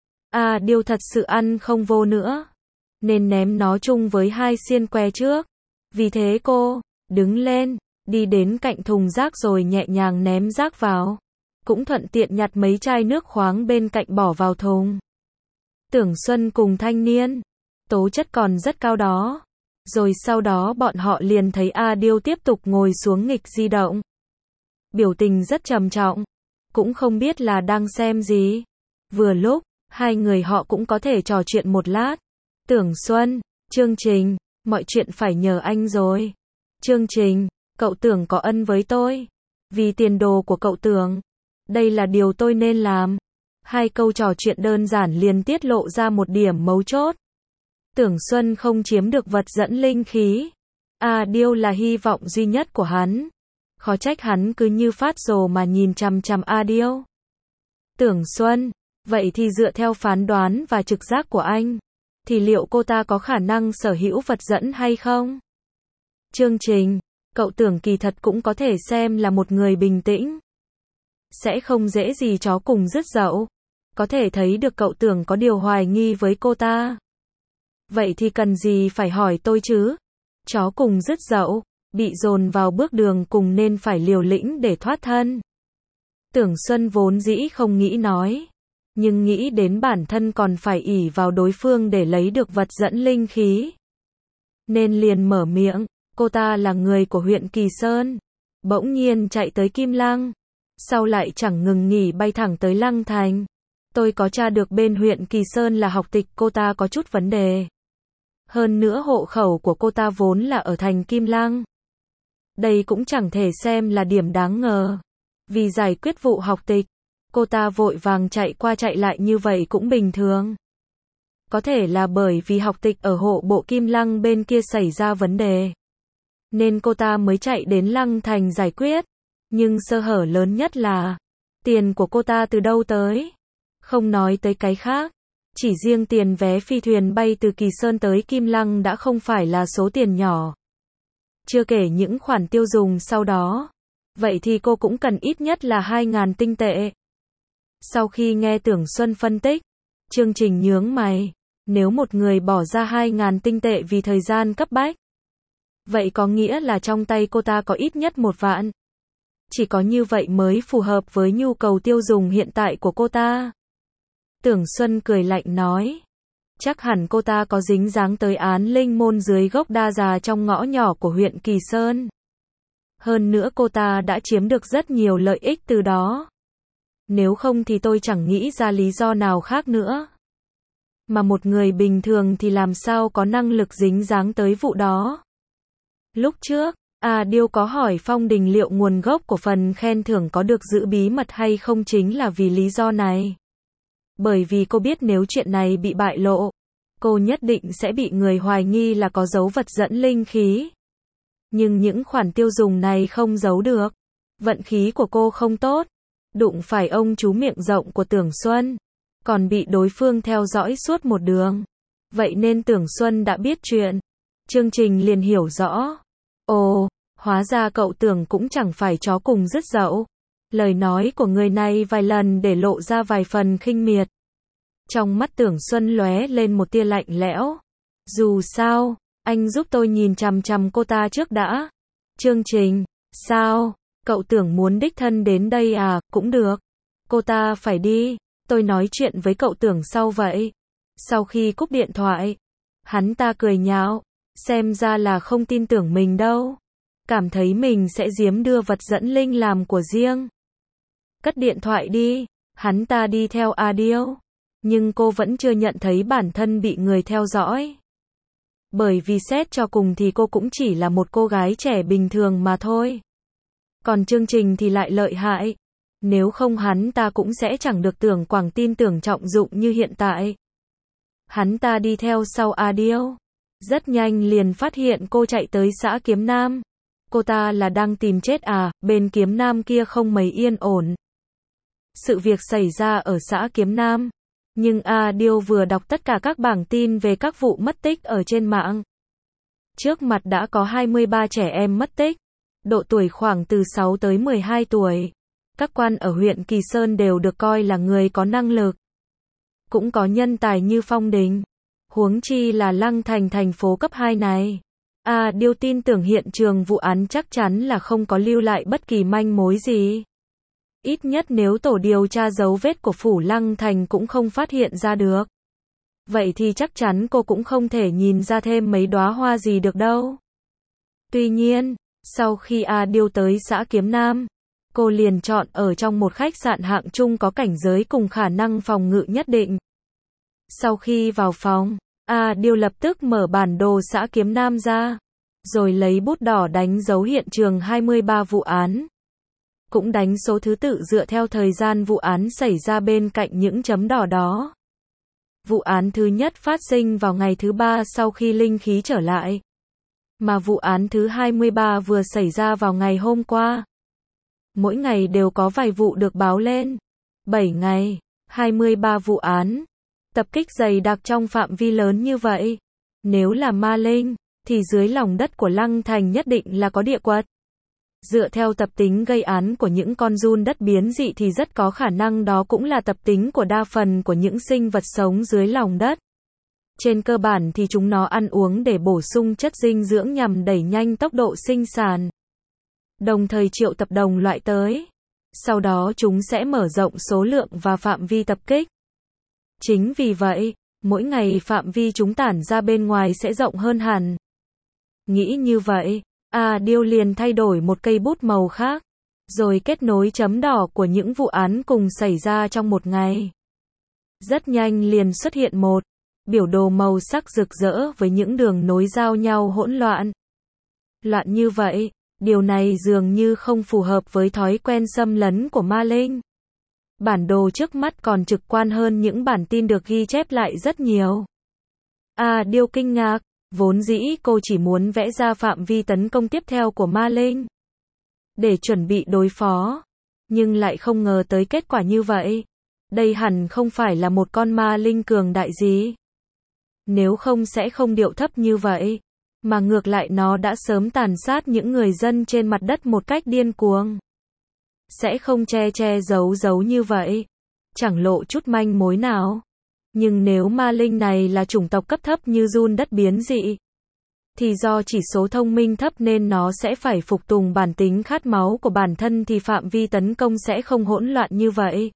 A Điêu thật sự ăn không vô nữa, nên ném nó chung với hai xiên que trước. Vì thế cô đứng lên, đi đến cạnh thùng rác rồi nhẹ nhàng ném rác vào. Cũng thuận tiện nhặt mấy chai nước khoáng bên cạnh bỏ vào thùng. Tưởng Xuân cùng thanh niên, tố chất còn rất cao đó. Rồi sau đó bọn họ liền thấy A Điêu tiếp tục ngồi xuống nghịch di động. Biểu tình rất trầm trọng, cũng không biết là đang xem gì. Vừa lúc, hai người họ cũng có thể trò chuyện một lát. Tưởng Xuân, Chương Trình, mọi chuyện phải nhờ anh rồi. Chương Trình, cậu Tưởng có ân với tôi. Vì tiền đồ của cậu Tưởng, đây là điều tôi nên làm. Hai câu trò chuyện đơn giản liền tiết lộ ra một điểm mấu chốt. Tưởng Xuân không chiếm được vật dẫn linh khí. A Điêu là hy vọng duy nhất của hắn. Khó trách hắn cứ như phát rồ mà nhìn chằm chằm A Điêu. Tưởng Xuân, vậy thì dựa theo phán đoán và trực giác của anh, thì liệu cô ta có khả năng sở hữu vật dẫn hay không? Chương Trình, cậu Tưởng kỳ thật cũng có thể xem là một người bình tĩnh. Sẽ không dễ gì chó cùng dứt dậu. Có thể thấy được cậu Tưởng có điều hoài nghi với cô ta. Vậy thì cần gì phải hỏi tôi chứ? Chó cùng dứt dậu, bị dồn vào bước đường cùng nên phải liều lĩnh để thoát thân. Tưởng Xuân vốn dĩ không nghĩ nói, nhưng nghĩ đến bản thân còn phải ỷ vào đối phương để lấy được vật dẫn linh khí. Nên liền mở miệng, cô ta là người của huyện Kỳ Sơn. Bỗng nhiên chạy tới Kim Lăng. Sau lại chẳng ngừng nghỉ bay thẳng tới Lăng Thành. Tôi có tra được bên huyện Kỳ Sơn là học tịch cô ta có chút vấn đề. Hơn nữa hộ khẩu của cô ta vốn là ở thành Kim Lăng. Đây cũng chẳng thể xem là điểm đáng ngờ. Vì giải quyết vụ học tịch, cô ta vội vàng chạy qua chạy lại như vậy cũng bình thường. Có thể là bởi vì học tịch ở hộ bộ Kim Lăng bên kia xảy ra vấn đề, nên cô ta mới chạy đến Lăng Thành giải quyết. Nhưng sơ hở lớn nhất là tiền của cô ta từ đâu tới. Không nói tới cái khác, chỉ riêng tiền vé phi thuyền bay từ Kỳ Sơn tới Kim Lăng đã không phải là số tiền nhỏ. Chưa kể những khoản tiêu dùng sau đó. Vậy thì cô cũng cần ít nhất là hai ngàn tinh tệ. Sau khi nghe Tưởng Xuân phân tích, Chương Trình nhướng mày. Nếu một người bỏ ra hai ngàn tinh tệ vì thời gian cấp bách, vậy có nghĩa là trong tay cô ta có ít nhất một vạn. Chỉ có như vậy mới phù hợp với nhu cầu tiêu dùng hiện tại của cô ta. Tưởng Xuân cười lạnh nói. Chắc hẳn cô ta có dính dáng tới án linh môn dưới gốc đa già trong ngõ nhỏ của huyện Kỳ Sơn. Hơn nữa cô ta đã chiếm được rất nhiều lợi ích từ đó. Nếu không thì tôi chẳng nghĩ ra lý do nào khác nữa. Mà một người bình thường thì làm sao có năng lực dính dáng tới vụ đó. Lúc trước, A Điêu có hỏi Phong Đình liệu nguồn gốc của phần khen thưởng có được giữ bí mật hay không chính là vì lý do này. Bởi vì cô biết nếu chuyện này bị bại lộ, cô nhất định sẽ bị người hoài nghi là có giấu vật dẫn linh khí. Nhưng những khoản tiêu dùng này không giấu được. Vận khí của cô không tốt. Đụng phải ông chú miệng rộng của Tưởng Xuân. Còn bị đối phương theo dõi suốt một đường. Vậy nên Tưởng Xuân đã biết chuyện. Chương Trình liền hiểu rõ. Ồ, hóa ra cậu Tưởng cũng chẳng phải chó cùng dứt dậu. Lời nói của người này vài lần để lộ ra vài phần khinh miệt. Trong mắt Tưởng Xuân lóe lên một tia lạnh lẽo. Dù sao, anh giúp tôi nhìn chằm chằm cô ta trước đã. Chương Trình, sao? Cậu Tưởng muốn đích thân đến đây à? Cũng được. Cô ta phải đi. Tôi nói chuyện với cậu Tưởng sau vậy. Sau khi cúp điện thoại, hắn ta cười nhạo. Xem ra là không tin tưởng mình đâu. Cảm thấy mình sẽ giếm đưa vật dẫn linh làm của riêng. Cất điện thoại đi. Hắn ta đi theo A Điêu. Nhưng cô vẫn chưa nhận thấy bản thân bị người theo dõi. Bởi vì xét cho cùng thì cô cũng chỉ là một cô gái trẻ bình thường mà thôi. Còn Chương Trình thì lại lợi hại. Nếu không hắn ta cũng sẽ chẳng được Tưởng Quảng tin tưởng trọng dụng như hiện tại. Hắn ta đi theo sau A Điêu. Rất nhanh liền phát hiện cô chạy tới xã Kiếm Nam. Cô ta là đang tìm chết à? Bên Kiếm Nam kia không mấy yên ổn. Sự việc xảy ra ở xã Kiếm Nam. Nhưng A Điêu vừa đọc tất cả các bảng tin về các vụ mất tích ở trên mạng. Trước mặt đã có hai mươi ba trẻ em mất tích, độ tuổi khoảng từ sáu tới mười hai tuổi. Các quan ở huyện Kỳ Sơn đều được coi là người có năng lực. Cũng có nhân tài như Phong Đình. Huống chi là Lăng Thành thành phố cấp hai này. A Điêu tin tưởng hiện trường vụ án chắc chắn là không có lưu lại bất kỳ manh mối gì. Ít nhất nếu tổ điều tra dấu vết của phủ Lăng Thành cũng không phát hiện ra được. Vậy thì chắc chắn cô cũng không thể nhìn ra thêm mấy đóa hoa gì được đâu. Tuy nhiên, sau khi A Điêu tới xã Kiếm Nam, cô liền chọn ở trong một khách sạn hạng trung có cảnh giới cùng khả năng phòng ngự nhất định. Sau khi vào phòng, A Điêu lập tức mở bản đồ xã Kiếm Nam ra, rồi lấy bút đỏ đánh dấu hiện trường hai mươi ba vụ án. Cũng đánh số thứ tự dựa theo thời gian vụ án xảy ra bên cạnh những chấm đỏ đó. Vụ án thứ nhất phát sinh vào ngày thứ ba sau khi linh khí trở lại. Mà vụ án thứ hai mươi ba vừa xảy ra vào ngày hôm qua. Mỗi ngày đều có vài vụ được báo lên. bảy ngày, hai mươi ba vụ án. Tập kích dày đặc trong phạm vi lớn như vậy. Nếu là ma linh, thì dưới lòng đất của Lăng Thành nhất định là có địa quật. Dựa theo tập tính gây án của những con giun đất biến dị thì rất có khả năng đó cũng là tập tính của đa phần của những sinh vật sống dưới lòng đất. Trên cơ bản thì chúng nó ăn uống để bổ sung chất dinh dưỡng nhằm đẩy nhanh tốc độ sinh sản. Đồng thời triệu tập đồng loại tới. Sau đó chúng sẽ mở rộng số lượng và phạm vi tập kích. Chính vì vậy, mỗi ngày phạm vi chúng tản ra bên ngoài sẽ rộng hơn hẳn. Nghĩ như vậy, A Điêu liền thay đổi một cây bút màu khác, rồi kết nối chấm đỏ của những vụ án cùng xảy ra trong một ngày. Rất nhanh liền xuất hiện một biểu đồ màu sắc rực rỡ với những đường nối giao nhau hỗn loạn. Loạn như vậy, điều này dường như không phù hợp với thói quen xâm lấn của ma linh. Bản đồ trước mắt còn trực quan hơn những bản tin được ghi chép lại rất nhiều. A Điêu kinh ngạc, vốn dĩ cô chỉ muốn vẽ ra phạm vi tấn công tiếp theo của ma linh, để chuẩn bị đối phó. Nhưng lại không ngờ tới kết quả như vậy. Đây hẳn không phải là một con ma linh cường đại gì. Nếu không sẽ không điệu thấp như vậy. Mà ngược lại nó đã sớm tàn sát những người dân trên mặt đất một cách điên cuồng. Sẽ không che che giấu giấu như vậy. Chẳng lộ chút manh mối nào. Nhưng nếu ma linh này là chủng tộc cấp thấp như giun đất biến dị, thì do chỉ số thông minh thấp nên nó sẽ phải phục tùng bản tính khát máu của bản thân thì phạm vi tấn công sẽ không hỗn loạn như vậy.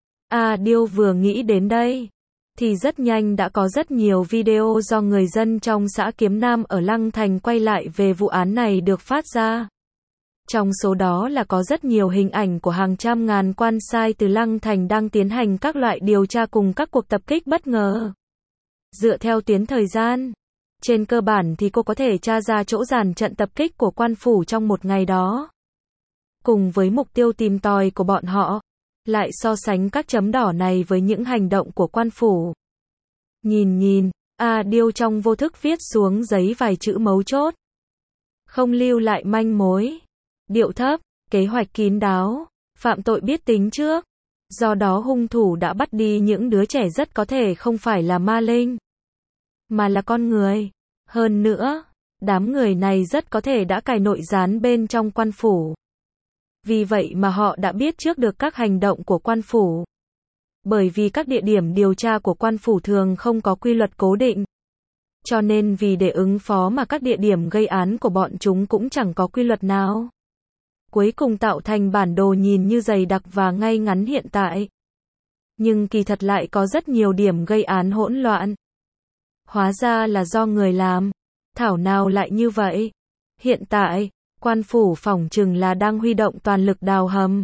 A Điêu vừa nghĩ đến đây, thì rất nhanh đã có rất nhiều video do người dân trong xã Kiếm Nam ở Lăng Thành quay lại về vụ án này được phát ra. Trong số đó là có rất nhiều hình ảnh của hàng trăm ngàn quan sai từ Lăng Thành đang tiến hành các loại điều tra cùng các cuộc tập kích bất ngờ. Dựa theo tuyến thời gian, trên cơ bản thì cô có thể tra ra chỗ dàn trận tập kích của quan phủ trong một ngày đó. Cùng với mục tiêu tìm tòi của bọn họ, lại so sánh các chấm đỏ này với những hành động của quan phủ. Nhìn nhìn, A Điêu trong vô thức viết xuống giấy vài chữ mấu chốt. Không lưu lại manh mối. Điệu thấp, kế hoạch kín đáo, phạm tội biết tính trước. Do đó hung thủ đã bắt đi những đứa trẻ rất có thể không phải là ma linh, mà là con người. Hơn nữa, đám người này rất có thể đã cài nội gián bên trong quan phủ. Vì vậy mà họ đã biết trước được các hành động của quan phủ. Bởi vì các địa điểm điều tra của quan phủ thường không có quy luật cố định. Cho nên vì để ứng phó mà các địa điểm gây án của bọn chúng cũng chẳng có quy luật nào. Cuối cùng tạo thành bản đồ nhìn như dày đặc và ngay ngắn hiện tại. Nhưng kỳ thật lại có rất nhiều điểm gây án hỗn loạn. Hóa ra là do người làm. Thảo nào lại như vậy? Hiện tại, quan phủ phỏng chừng là đang huy động toàn lực đào hầm.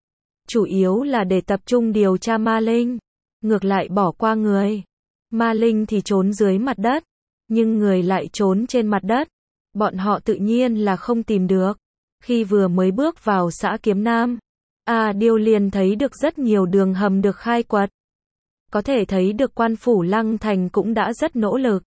Chủ yếu là để tập trung điều tra ma linh. Ngược lại bỏ qua người. Ma linh thì trốn dưới mặt đất. Nhưng người lại trốn trên mặt đất. Bọn họ tự nhiên là không tìm được. Khi vừa mới bước vào xã Kiếm Nam, A Điêu liền thấy được rất nhiều đường hầm được khai quật. Có thể thấy được quan phủ Lăng Thành cũng đã rất nỗ lực.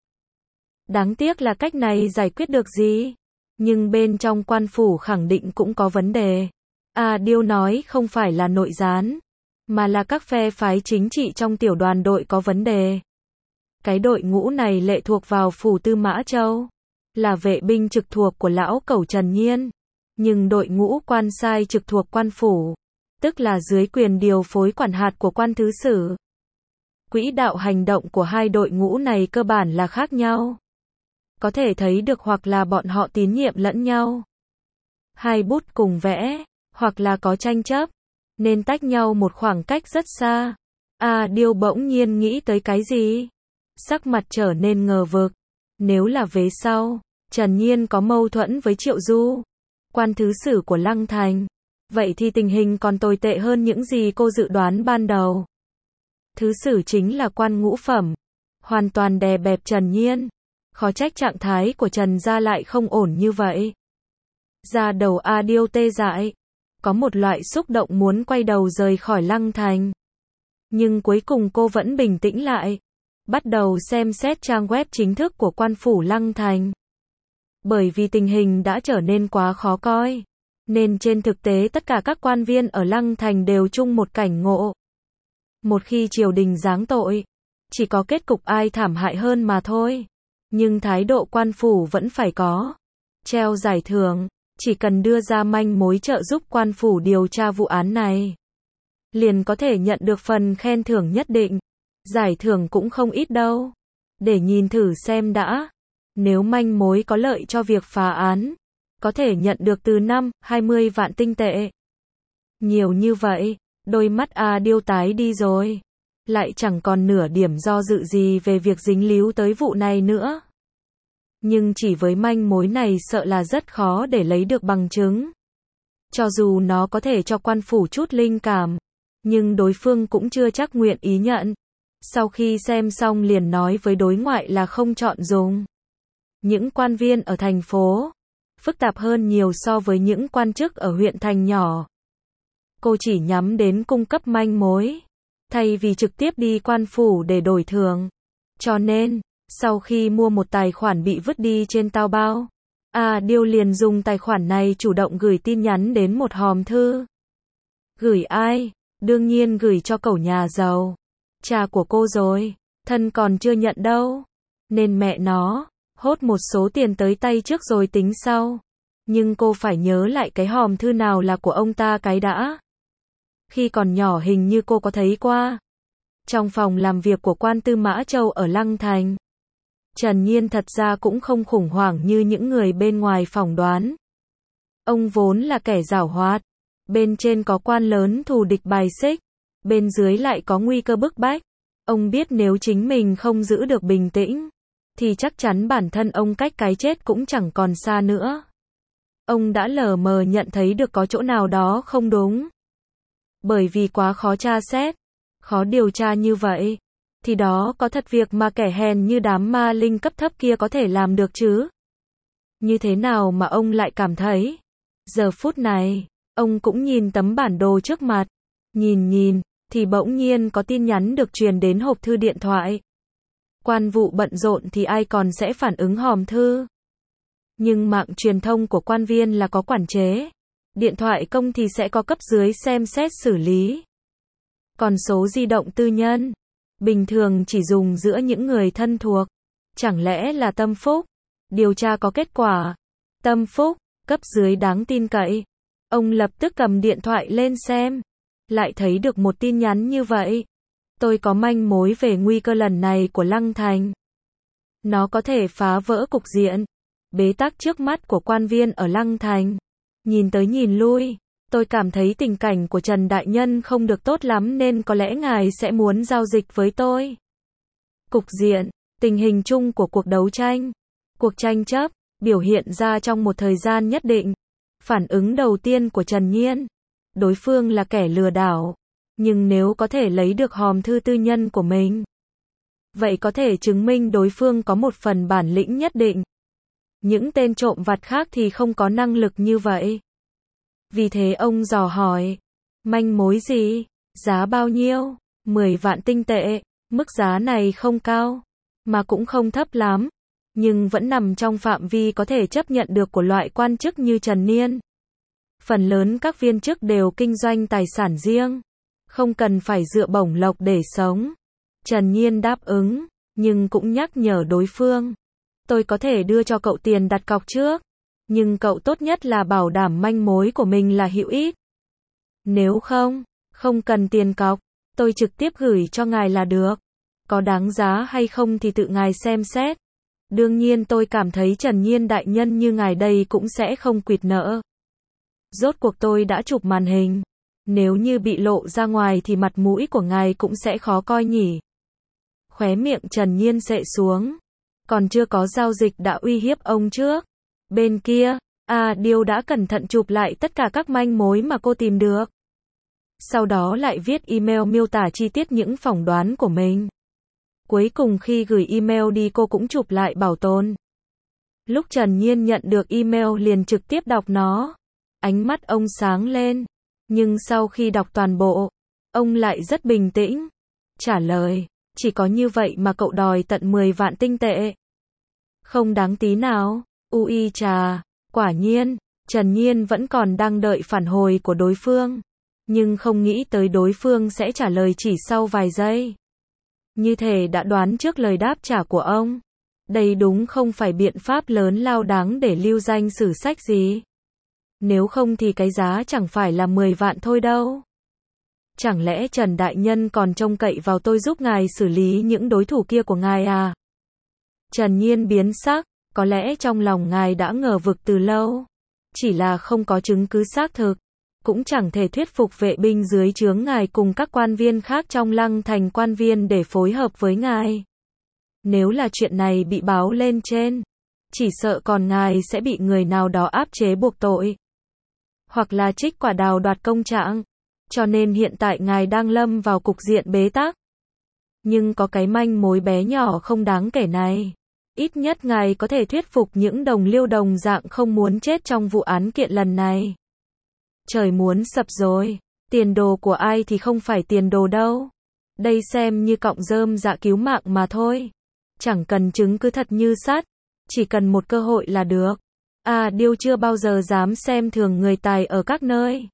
Đáng tiếc là cách này giải quyết được gì? Nhưng bên trong quan phủ khẳng định cũng có vấn đề. A Điêu nói không phải là nội gián, mà là các phe phái chính trị trong tiểu đoàn đội có vấn đề. Cái đội ngũ này lệ thuộc vào phủ Tư Mã Châu, là vệ binh trực thuộc của lão cẩu Trần Nhiên, nhưng đội ngũ quan sai trực thuộc quan phủ, tức là dưới quyền điều phối quản hạt của quan thứ sử. Quỹ đạo hành động của hai đội ngũ này cơ bản là khác nhau. Có thể thấy được hoặc là bọn họ tín nhiệm lẫn nhau, hai bút cùng vẽ, hoặc là có tranh chấp, nên tách nhau một khoảng cách rất xa. A Điêu bỗng nhiên nghĩ tới cái gì? Sắc mặt trở nên ngờ vực. Nếu là vế sau, Trần Nhiên có mâu thuẫn với Triệu Du, quan thứ sử của Lăng Thành, vậy thì tình hình còn tồi tệ hơn những gì cô dự đoán ban đầu. Thứ sử chính là quan ngũ phẩm, hoàn toàn đè bẹp Trần Nhiên. Khó trách trạng thái của Trần gia lại không ổn như vậy. Da đầu A Điêu tê dại, có một loại xúc động muốn quay đầu rời khỏi Lăng Thành. Nhưng cuối cùng cô vẫn bình tĩnh lại, bắt đầu xem xét trang web chính thức của quan phủ Lăng Thành. Bởi vì tình hình đã trở nên quá khó coi, nên trên thực tế tất cả các quan viên ở Lăng Thành đều chung một cảnh ngộ. Một khi triều đình giáng tội, chỉ có kết cục ai thảm hại hơn mà thôi. Nhưng thái độ quan phủ vẫn phải có. Treo giải thưởng, chỉ cần đưa ra manh mối trợ giúp quan phủ điều tra vụ án này, liền có thể nhận được phần khen thưởng nhất định. Giải thưởng cũng không ít đâu. Để nhìn thử xem đã. Nếu manh mối có lợi cho việc phá án, có thể nhận được từ năm, hai mươi vạn tinh tệ. Nhiều như vậy, đôi mắt A Điêu tái đi rồi. Lại chẳng còn nửa điểm do dự gì về việc dính líu tới vụ này nữa. Nhưng chỉ với manh mối này sợ là rất khó để lấy được bằng chứng. Cho dù nó có thể cho quan phủ chút linh cảm, nhưng đối phương cũng chưa chắc nguyện ý nhận. Sau khi xem xong liền nói với đối ngoại là không chọn dùng. Những quan viên ở thành phố, phức tạp hơn nhiều so với những quan chức ở huyện thành nhỏ. Cô chỉ nhắm đến cung cấp manh mối, thay vì trực tiếp đi quan phủ để đổi thưởng. Cho nên, sau khi mua một tài khoản bị vứt đi trên tao bao, A Điêu liền dùng tài khoản này chủ động gửi tin nhắn đến một hòm thư. Gửi ai? Đương nhiên gửi cho cẩu nhà giàu. Cha của cô rồi, thân còn chưa nhận đâu. Nên mẹ nó, hốt một số tiền tới tay trước rồi tính sau. Nhưng cô phải nhớ lại cái hòm thư nào là của ông ta cái đã. Khi còn nhỏ hình như cô có thấy qua. Trong phòng làm việc của quan Tư Mã Châu ở Lăng Thành. Trần Nhiên thật ra cũng không khủng hoảng như những người bên ngoài phỏng đoán. Ông vốn là kẻ giảo hoạt. Bên trên có quan lớn thù địch bài xích. Bên dưới lại có nguy cơ bức bách. Ông biết nếu chính mình không giữ được bình tĩnh, thì chắc chắn bản thân ông cách cái chết cũng chẳng còn xa nữa. Ông đã lờ mờ nhận thấy được có chỗ nào đó không đúng. Bởi vì quá khó tra xét, khó điều tra như vậy, thì đó có thật việc mà kẻ hèn như đám ma linh cấp thấp kia có thể làm được chứ? Như thế nào mà ông lại cảm thấy? Giờ phút này, ông cũng nhìn tấm bản đồ trước mặt. Nhìn nhìn, thì bỗng nhiên có tin nhắn được truyền đến hộp thư điện thoại. Quan vụ bận rộn thì ai còn sẽ phản ứng hòm thư. Nhưng mạng truyền thông của quan viên là có quản chế. Điện thoại công thì sẽ có cấp dưới xem xét xử lý. Còn số di động tư nhân, bình thường chỉ dùng giữa những người thân thuộc. Chẳng lẽ là Tâm Phúc? Điều tra có kết quả. Tâm Phúc, cấp dưới đáng tin cậy. Ông lập tức cầm điện thoại lên xem. Lại thấy được một tin nhắn như vậy. Tôi có manh mối về nguy cơ lần này của Lăng Thành. Nó có thể phá vỡ cục diện, bế tắc trước mắt của quan viên ở Lăng Thành. Nhìn tới nhìn lui, tôi cảm thấy tình cảnh của Trần Đại Nhân không được tốt lắm nên có lẽ ngài sẽ muốn giao dịch với tôi. Cục diện, tình hình chung của cuộc đấu tranh, cuộc tranh chấp, biểu hiện ra trong một thời gian nhất định. Phản ứng đầu tiên của Trần Nhiên, đối phương là kẻ lừa đảo. Nhưng nếu có thể lấy được hòm thư tư nhân của mình, vậy có thể chứng minh đối phương có một phần bản lĩnh nhất định. Những tên trộm vặt khác thì không có năng lực như vậy. Vì thế ông dò hỏi, manh mối gì? Giá bao nhiêu? mười vạn tinh tệ. Mức giá này không cao, mà cũng không thấp lắm, nhưng vẫn nằm trong phạm vi có thể chấp nhận được của loại quan chức như Trần Niên. Phần lớn các viên chức đều kinh doanh tài sản riêng, Không cần phải dựa bổng lộc để sống. Trần Nhiên đáp ứng, nhưng cũng nhắc nhở đối phương. Tôi có thể đưa cho cậu tiền đặt cọc trước, nhưng cậu tốt nhất là bảo đảm manh mối của mình là hữu ích. Nếu không, không cần tiền cọc, tôi trực tiếp gửi cho ngài là được. Có đáng giá hay không thì tự ngài xem xét. Đương nhiên tôi cảm thấy Trần Nhiên đại nhân như ngài đây cũng sẽ không quỵt nợ. Rốt cuộc tôi đã chụp màn hình. Nếu như bị lộ ra ngoài thì mặt mũi của ngài cũng sẽ khó coi nhỉ. Khóe miệng Trần Nhiên xệ xuống. Còn chưa có giao dịch đã uy hiếp ông trước. Bên kia, A Điêu đã cẩn thận chụp lại tất cả các manh mối mà cô tìm được. Sau đó lại viết email miêu tả chi tiết những phỏng đoán của mình. Cuối cùng khi gửi email đi cô cũng chụp lại bảo tồn. Lúc Trần Nhiên nhận được email liền trực tiếp đọc nó. Ánh mắt ông sáng lên. Nhưng sau khi đọc toàn bộ, ông lại rất bình tĩnh. Trả lời, chỉ có như vậy mà cậu đòi tận mười vạn tinh tệ. Không đáng tí nào. Ui chà, quả nhiên, Trần Nhiên vẫn còn đang đợi phản hồi của đối phương. Nhưng không nghĩ tới đối phương sẽ trả lời chỉ sau vài giây. Như thể đã đoán trước lời đáp trả của ông. Đây đúng không phải biện pháp lớn lao đáng để lưu danh sử sách gì. Nếu không thì cái giá chẳng phải là mười vạn thôi đâu. Chẳng lẽ Trần Đại Nhân còn trông cậy vào tôi giúp ngài xử lý những đối thủ kia của ngài à? Trần Nhiên biến sắc, có lẽ trong lòng ngài đã ngờ vực từ lâu. Chỉ là không có chứng cứ xác thực. Cũng chẳng thể thuyết phục vệ binh dưới trướng ngài cùng các quan viên khác trong Lăng Thành quan viên để phối hợp với ngài. Nếu là chuyện này bị báo lên trên, chỉ sợ còn ngài sẽ bị người nào đó áp chế buộc tội. Hoặc là trích quả đào đoạt công trạng. Cho nên hiện tại ngài đang lâm vào cục diện bế tắc. Nhưng có cái manh mối bé nhỏ không đáng kể này. Ít nhất ngài có thể thuyết phục những đồng liêu đồng dạng không muốn chết trong vụ án kiện lần này. Trời muốn sập rồi. Tiền đồ của ai thì không phải tiền đồ đâu. Đây xem như cọng rơm dạ cứu mạng mà thôi. Chẳng cần chứng cứ thật như sắt. Chỉ cần một cơ hội là được. À Điêu chưa bao giờ dám xem thường người tài ở các nơi.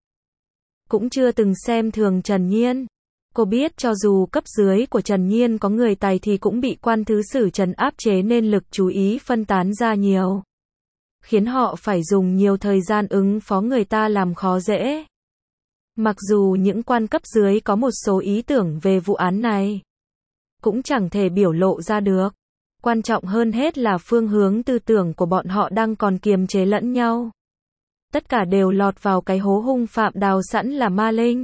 Cũng chưa từng xem thường Trần Nhiên. Cô biết cho dù cấp dưới của Trần Nhiên có người tài thì cũng bị quan thứ sử Trần áp chế nên lực chú ý phân tán ra nhiều. Khiến họ phải dùng nhiều thời gian ứng phó người ta làm khó dễ. Mặc dù những quan cấp dưới có một số ý tưởng về vụ án này, cũng chẳng thể biểu lộ ra được. Quan trọng hơn hết là phương hướng tư tưởng của bọn họ đang còn kiềm chế lẫn nhau. Tất cả đều lọt vào cái hố hung phạm đào sẵn là ma linh.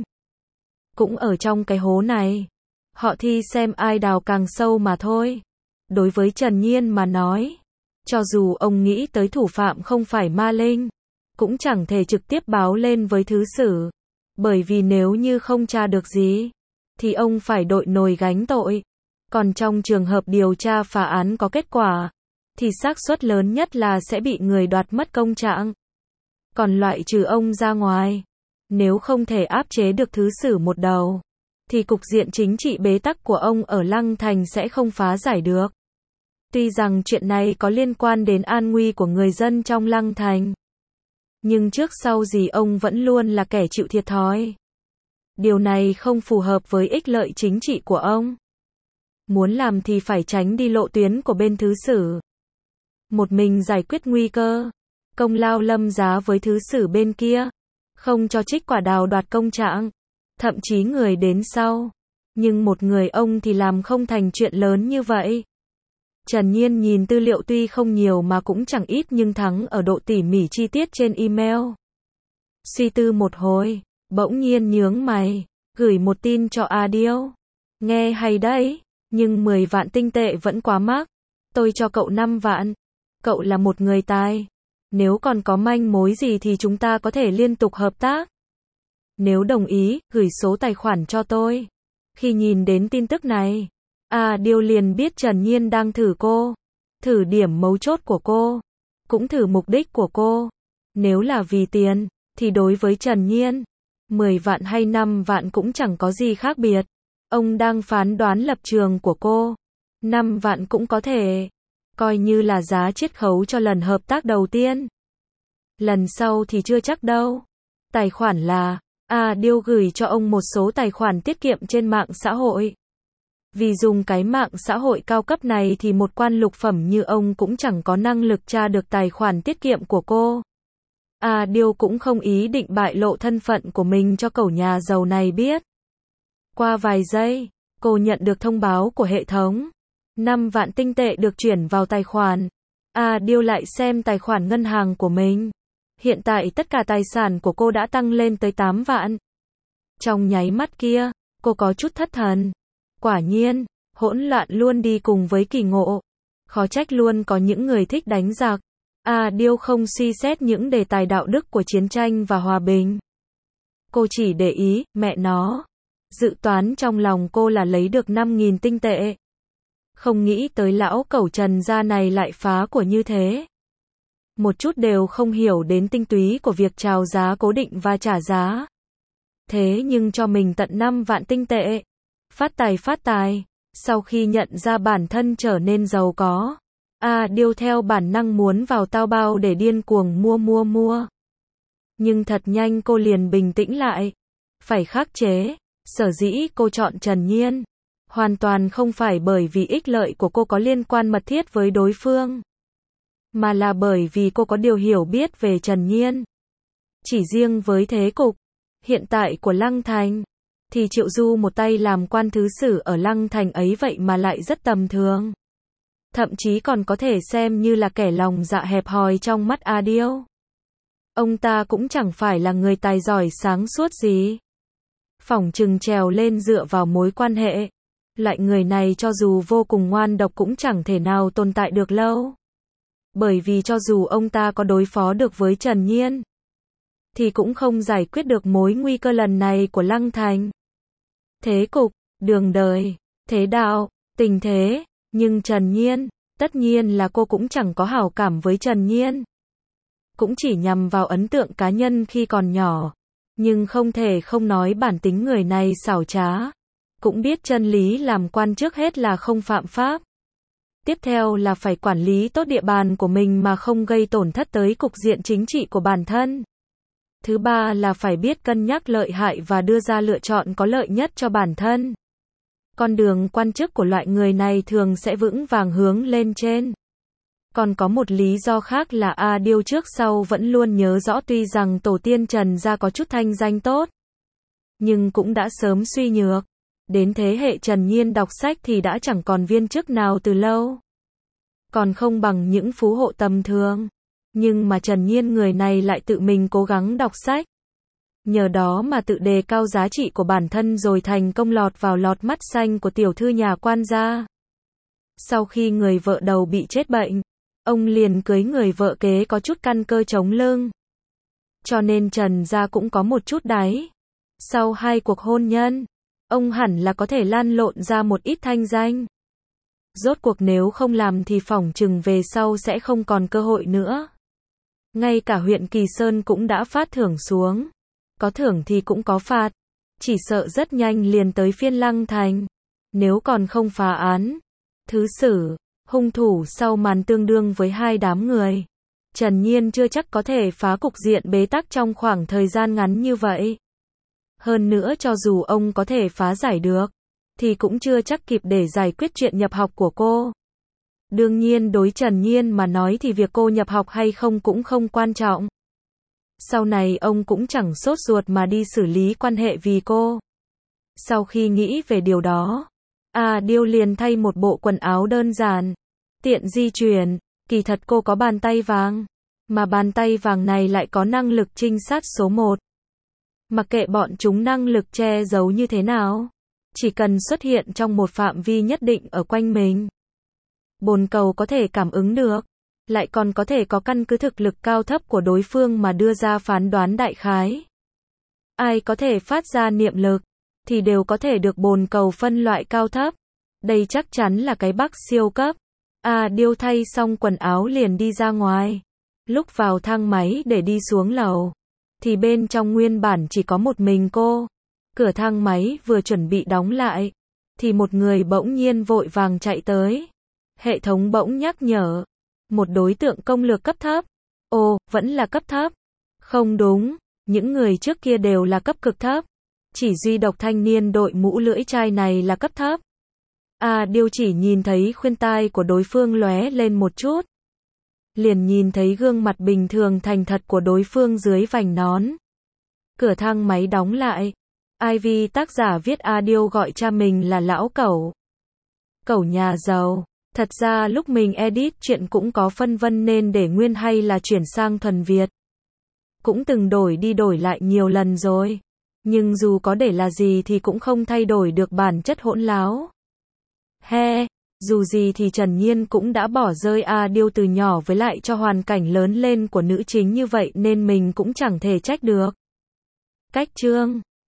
Cũng ở trong cái hố này, họ thi xem ai đào càng sâu mà thôi. Đối với Trần Nhiên mà nói, cho dù ông nghĩ tới thủ phạm không phải ma linh, cũng chẳng thể trực tiếp báo lên với thứ sử. Bởi vì nếu như không tra được gì, thì ông phải đội nồi gánh tội. Còn trong trường hợp điều tra phá án có kết quả, thì xác suất lớn nhất là sẽ bị người đoạt mất công trạng. Còn loại trừ ông ra ngoài, nếu không thể áp chế được thứ sử một đầu, thì cục diện chính trị bế tắc của ông ở Lăng Thành sẽ không phá giải được. Tuy rằng chuyện này có liên quan đến an nguy của người dân trong Lăng Thành, nhưng trước sau gì ông vẫn luôn là kẻ chịu thiệt thòi. Điều này không phù hợp với ích lợi chính trị của ông. Muốn làm thì phải tránh đi lộ tuyến của bên thứ sử. Một mình giải quyết nguy cơ, công lao lâm giá với thứ sử bên kia, không cho trích quả đào đoạt công trạng, thậm chí người đến sau. Nhưng một người ông thì làm không thành chuyện lớn như vậy. Trần Nhiên nhìn tư liệu tuy không nhiều mà cũng chẳng ít nhưng thắng ở độ tỉ mỉ chi tiết trên email. Suy tư một hồi, bỗng nhiên nhướng mày, gửi một tin cho A Điêu. Nghe hay đấy, nhưng mười vạn tinh tệ vẫn quá mắc. Tôi cho cậu năm vạn. Cậu là một người tài. Nếu còn có manh mối gì thì chúng ta có thể liên tục hợp tác. Nếu đồng ý, gửi số tài khoản cho tôi. Khi nhìn đến tin tức này, A Điêu liền biết Trần Nhiên đang thử cô. Thử điểm mấu chốt của cô. Cũng thử mục đích của cô. Nếu là vì tiền, thì đối với Trần Nhiên, mười vạn hay năm vạn cũng chẳng có gì khác biệt. Ông đang phán đoán lập trường của cô. năm vạn cũng có thể. Coi như là giá chiết khấu cho lần hợp tác đầu tiên. Lần sau thì chưa chắc đâu. Tài khoản là A Điêu gửi cho ông một số tài khoản tiết kiệm trên mạng xã hội. Vì dùng cái mạng xã hội cao cấp này thì một quan lục phẩm như ông cũng chẳng có năng lực tra được tài khoản tiết kiệm của cô. A Điêu cũng không ý định bại lộ thân phận của mình cho cẩu nhà giàu này biết. Qua vài giây, cô nhận được thông báo của hệ thống. năm vạn tinh tệ được chuyển vào tài khoản. A Điêu lại xem tài khoản ngân hàng của mình. Hiện tại tất cả tài sản của cô đã tăng lên tới tám vạn. Trong nháy mắt kia, cô có chút thất thần. Quả nhiên, hỗn loạn luôn đi cùng với kỳ ngộ. Khó trách luôn có những người thích đánh giặc. A Điêu không suy xét những đề tài đạo đức của chiến tranh và hòa bình. Cô chỉ để ý, mẹ nó. Dự toán trong lòng cô là lấy được năm nghìn tinh tệ. Không nghĩ tới lão cẩu Trần gia này lại phá của như thế. Một chút đều không hiểu đến tinh túy của việc chào giá cố định và trả giá. Thế nhưng cho mình tận năm vạn tinh tệ. Phát tài phát tài. Sau khi nhận ra bản thân trở nên giàu có, A Điêu theo bản năng muốn vào tao bao để điên cuồng mua mua mua. Nhưng thật nhanh cô liền bình tĩnh lại. Phải khắc chế. Sở dĩ cô chọn Trần Nhiên, hoàn toàn không phải bởi vì ích lợi của cô có liên quan mật thiết với đối phương, mà là bởi vì cô có điều hiểu biết về Trần Nhiên. Chỉ riêng với thế cục hiện tại của Lăng Thành, thì Triệu Du một tay làm quan thứ sử ở Lăng Thành ấy vậy mà lại rất tầm thường. Thậm chí còn có thể xem như là kẻ lòng dạ hẹp hòi trong mắt A Điêu. Ông ta cũng chẳng phải là người tài giỏi sáng suốt gì. Phỏng chừng trèo lên dựa vào mối quan hệ. Loại người này cho dù vô cùng ngoan độc cũng chẳng thể nào tồn tại được lâu. Bởi vì cho dù ông ta có đối phó được với Trần Nhiên, thì cũng không giải quyết được mối nguy cơ lần này của Lăng Thành. Thế cục, đường đời, thế đạo, tình thế, nhưng Trần Nhiên, tất nhiên là cô cũng chẳng có hảo cảm với Trần Nhiên. Cũng chỉ nhằm vào ấn tượng cá nhân khi còn nhỏ. Nhưng không thể không nói bản tính người này xảo trá. Cũng biết chân lý làm quan trước hết là không phạm pháp. Tiếp theo là phải quản lý tốt địa bàn của mình mà không gây tổn thất tới cục diện chính trị của bản thân. Thứ ba là phải biết cân nhắc lợi hại và đưa ra lựa chọn có lợi nhất cho bản thân. Con đường quan chức của loại người này thường sẽ vững vàng hướng lên trên. Còn có một lý do khác là A Điêu trước sau vẫn luôn nhớ rõ tuy rằng tổ tiên Trần gia có chút thanh danh tốt, nhưng cũng đã sớm suy nhược. Đến thế hệ Trần Nhiên đọc sách thì đã chẳng còn viên chức nào từ lâu. Còn không bằng những phú hộ tầm thường. Nhưng mà Trần Nhiên người này lại tự mình cố gắng đọc sách. Nhờ đó mà tự đề cao giá trị của bản thân rồi thành công lọt vào lọt mắt xanh của tiểu thư nhà quan gia. Sau khi người vợ đầu bị chết bệnh, ông liền cưới người vợ kế có chút căn cơ chống lưng. Cho nên Trần gia cũng có một chút đáy. Sau hai cuộc hôn nhân, ông hẳn là có thể lan lộn ra một ít thanh danh. Rốt cuộc nếu không làm thì phỏng chừng về sau sẽ không còn cơ hội nữa. Ngay cả huyện Kỳ Sơn cũng đã phát thưởng xuống. Có thưởng thì cũng có phạt. Chỉ sợ rất nhanh liền tới phiên Lăng Thành. Nếu còn không phá án, thứ sử, hung thủ sau màn tương đương với hai đám người. Trần Nhiên chưa chắc có thể phá cục diện bế tắc trong khoảng thời gian ngắn như vậy. Hơn nữa cho dù ông có thể phá giải được, thì cũng chưa chắc kịp để giải quyết chuyện nhập học của cô. Đương nhiên đối Trần Nhiên mà nói thì việc cô nhập học hay không cũng không quan trọng. Sau này ông cũng chẳng sốt ruột mà đi xử lý quan hệ vì cô. Sau khi nghĩ về điều đó, A Điêu liền thay một bộ quần áo đơn giản, tiện di chuyển. Kỳ thật cô có bàn tay vàng, mà bàn tay vàng này lại có năng lực trinh sát số một. Mặc kệ bọn chúng năng lực che giấu như thế nào, chỉ cần xuất hiện trong một phạm vi nhất định ở quanh mình, bồn cầu có thể cảm ứng được, lại còn có thể có căn cứ thực lực cao thấp của đối phương mà đưa ra phán đoán đại khái. Ai có thể phát ra niệm lực, thì đều có thể được bồn cầu phân loại cao thấp. Đây chắc chắn là cái bug siêu cấp. A Điêu thay xong quần áo liền đi ra ngoài. Lúc vào thang máy để đi xuống lầu, thì bên trong nguyên bản chỉ có một mình cô. Cửa thang máy vừa chuẩn bị đóng lại, thì một người bỗng nhiên vội vàng chạy tới. Hệ thống bỗng nhắc nhở. Một đối tượng công lược cấp thấp. Ồ, vẫn là cấp thấp. Không đúng. Những người trước kia đều là cấp cực thấp. Chỉ duy độc thanh niên đội mũ lưỡi chai này là cấp thấp. A Điêu chỉ nhìn thấy khuyên tai của đối phương lóe lên một chút. Liền nhìn thấy gương mặt bình thường thành thật của đối phương dưới vành nón. Cửa thang máy đóng lại. Ivy tác giả viết A Điêu gọi cha mình là lão cẩu. Cẩu nhà giàu. Thật ra lúc mình edit chuyện cũng có phân vân nên để nguyên hay là chuyển sang thuần Việt. Cũng từng đổi đi đổi lại nhiều lần rồi. Nhưng dù có để là gì thì cũng không thay đổi được bản chất hỗn láo. He, dù gì thì Trần Nhiên cũng đã bỏ rơi A Điêu từ nhỏ với lại cho hoàn cảnh lớn lên của nữ chính như vậy nên mình cũng chẳng thể trách được. Cách chương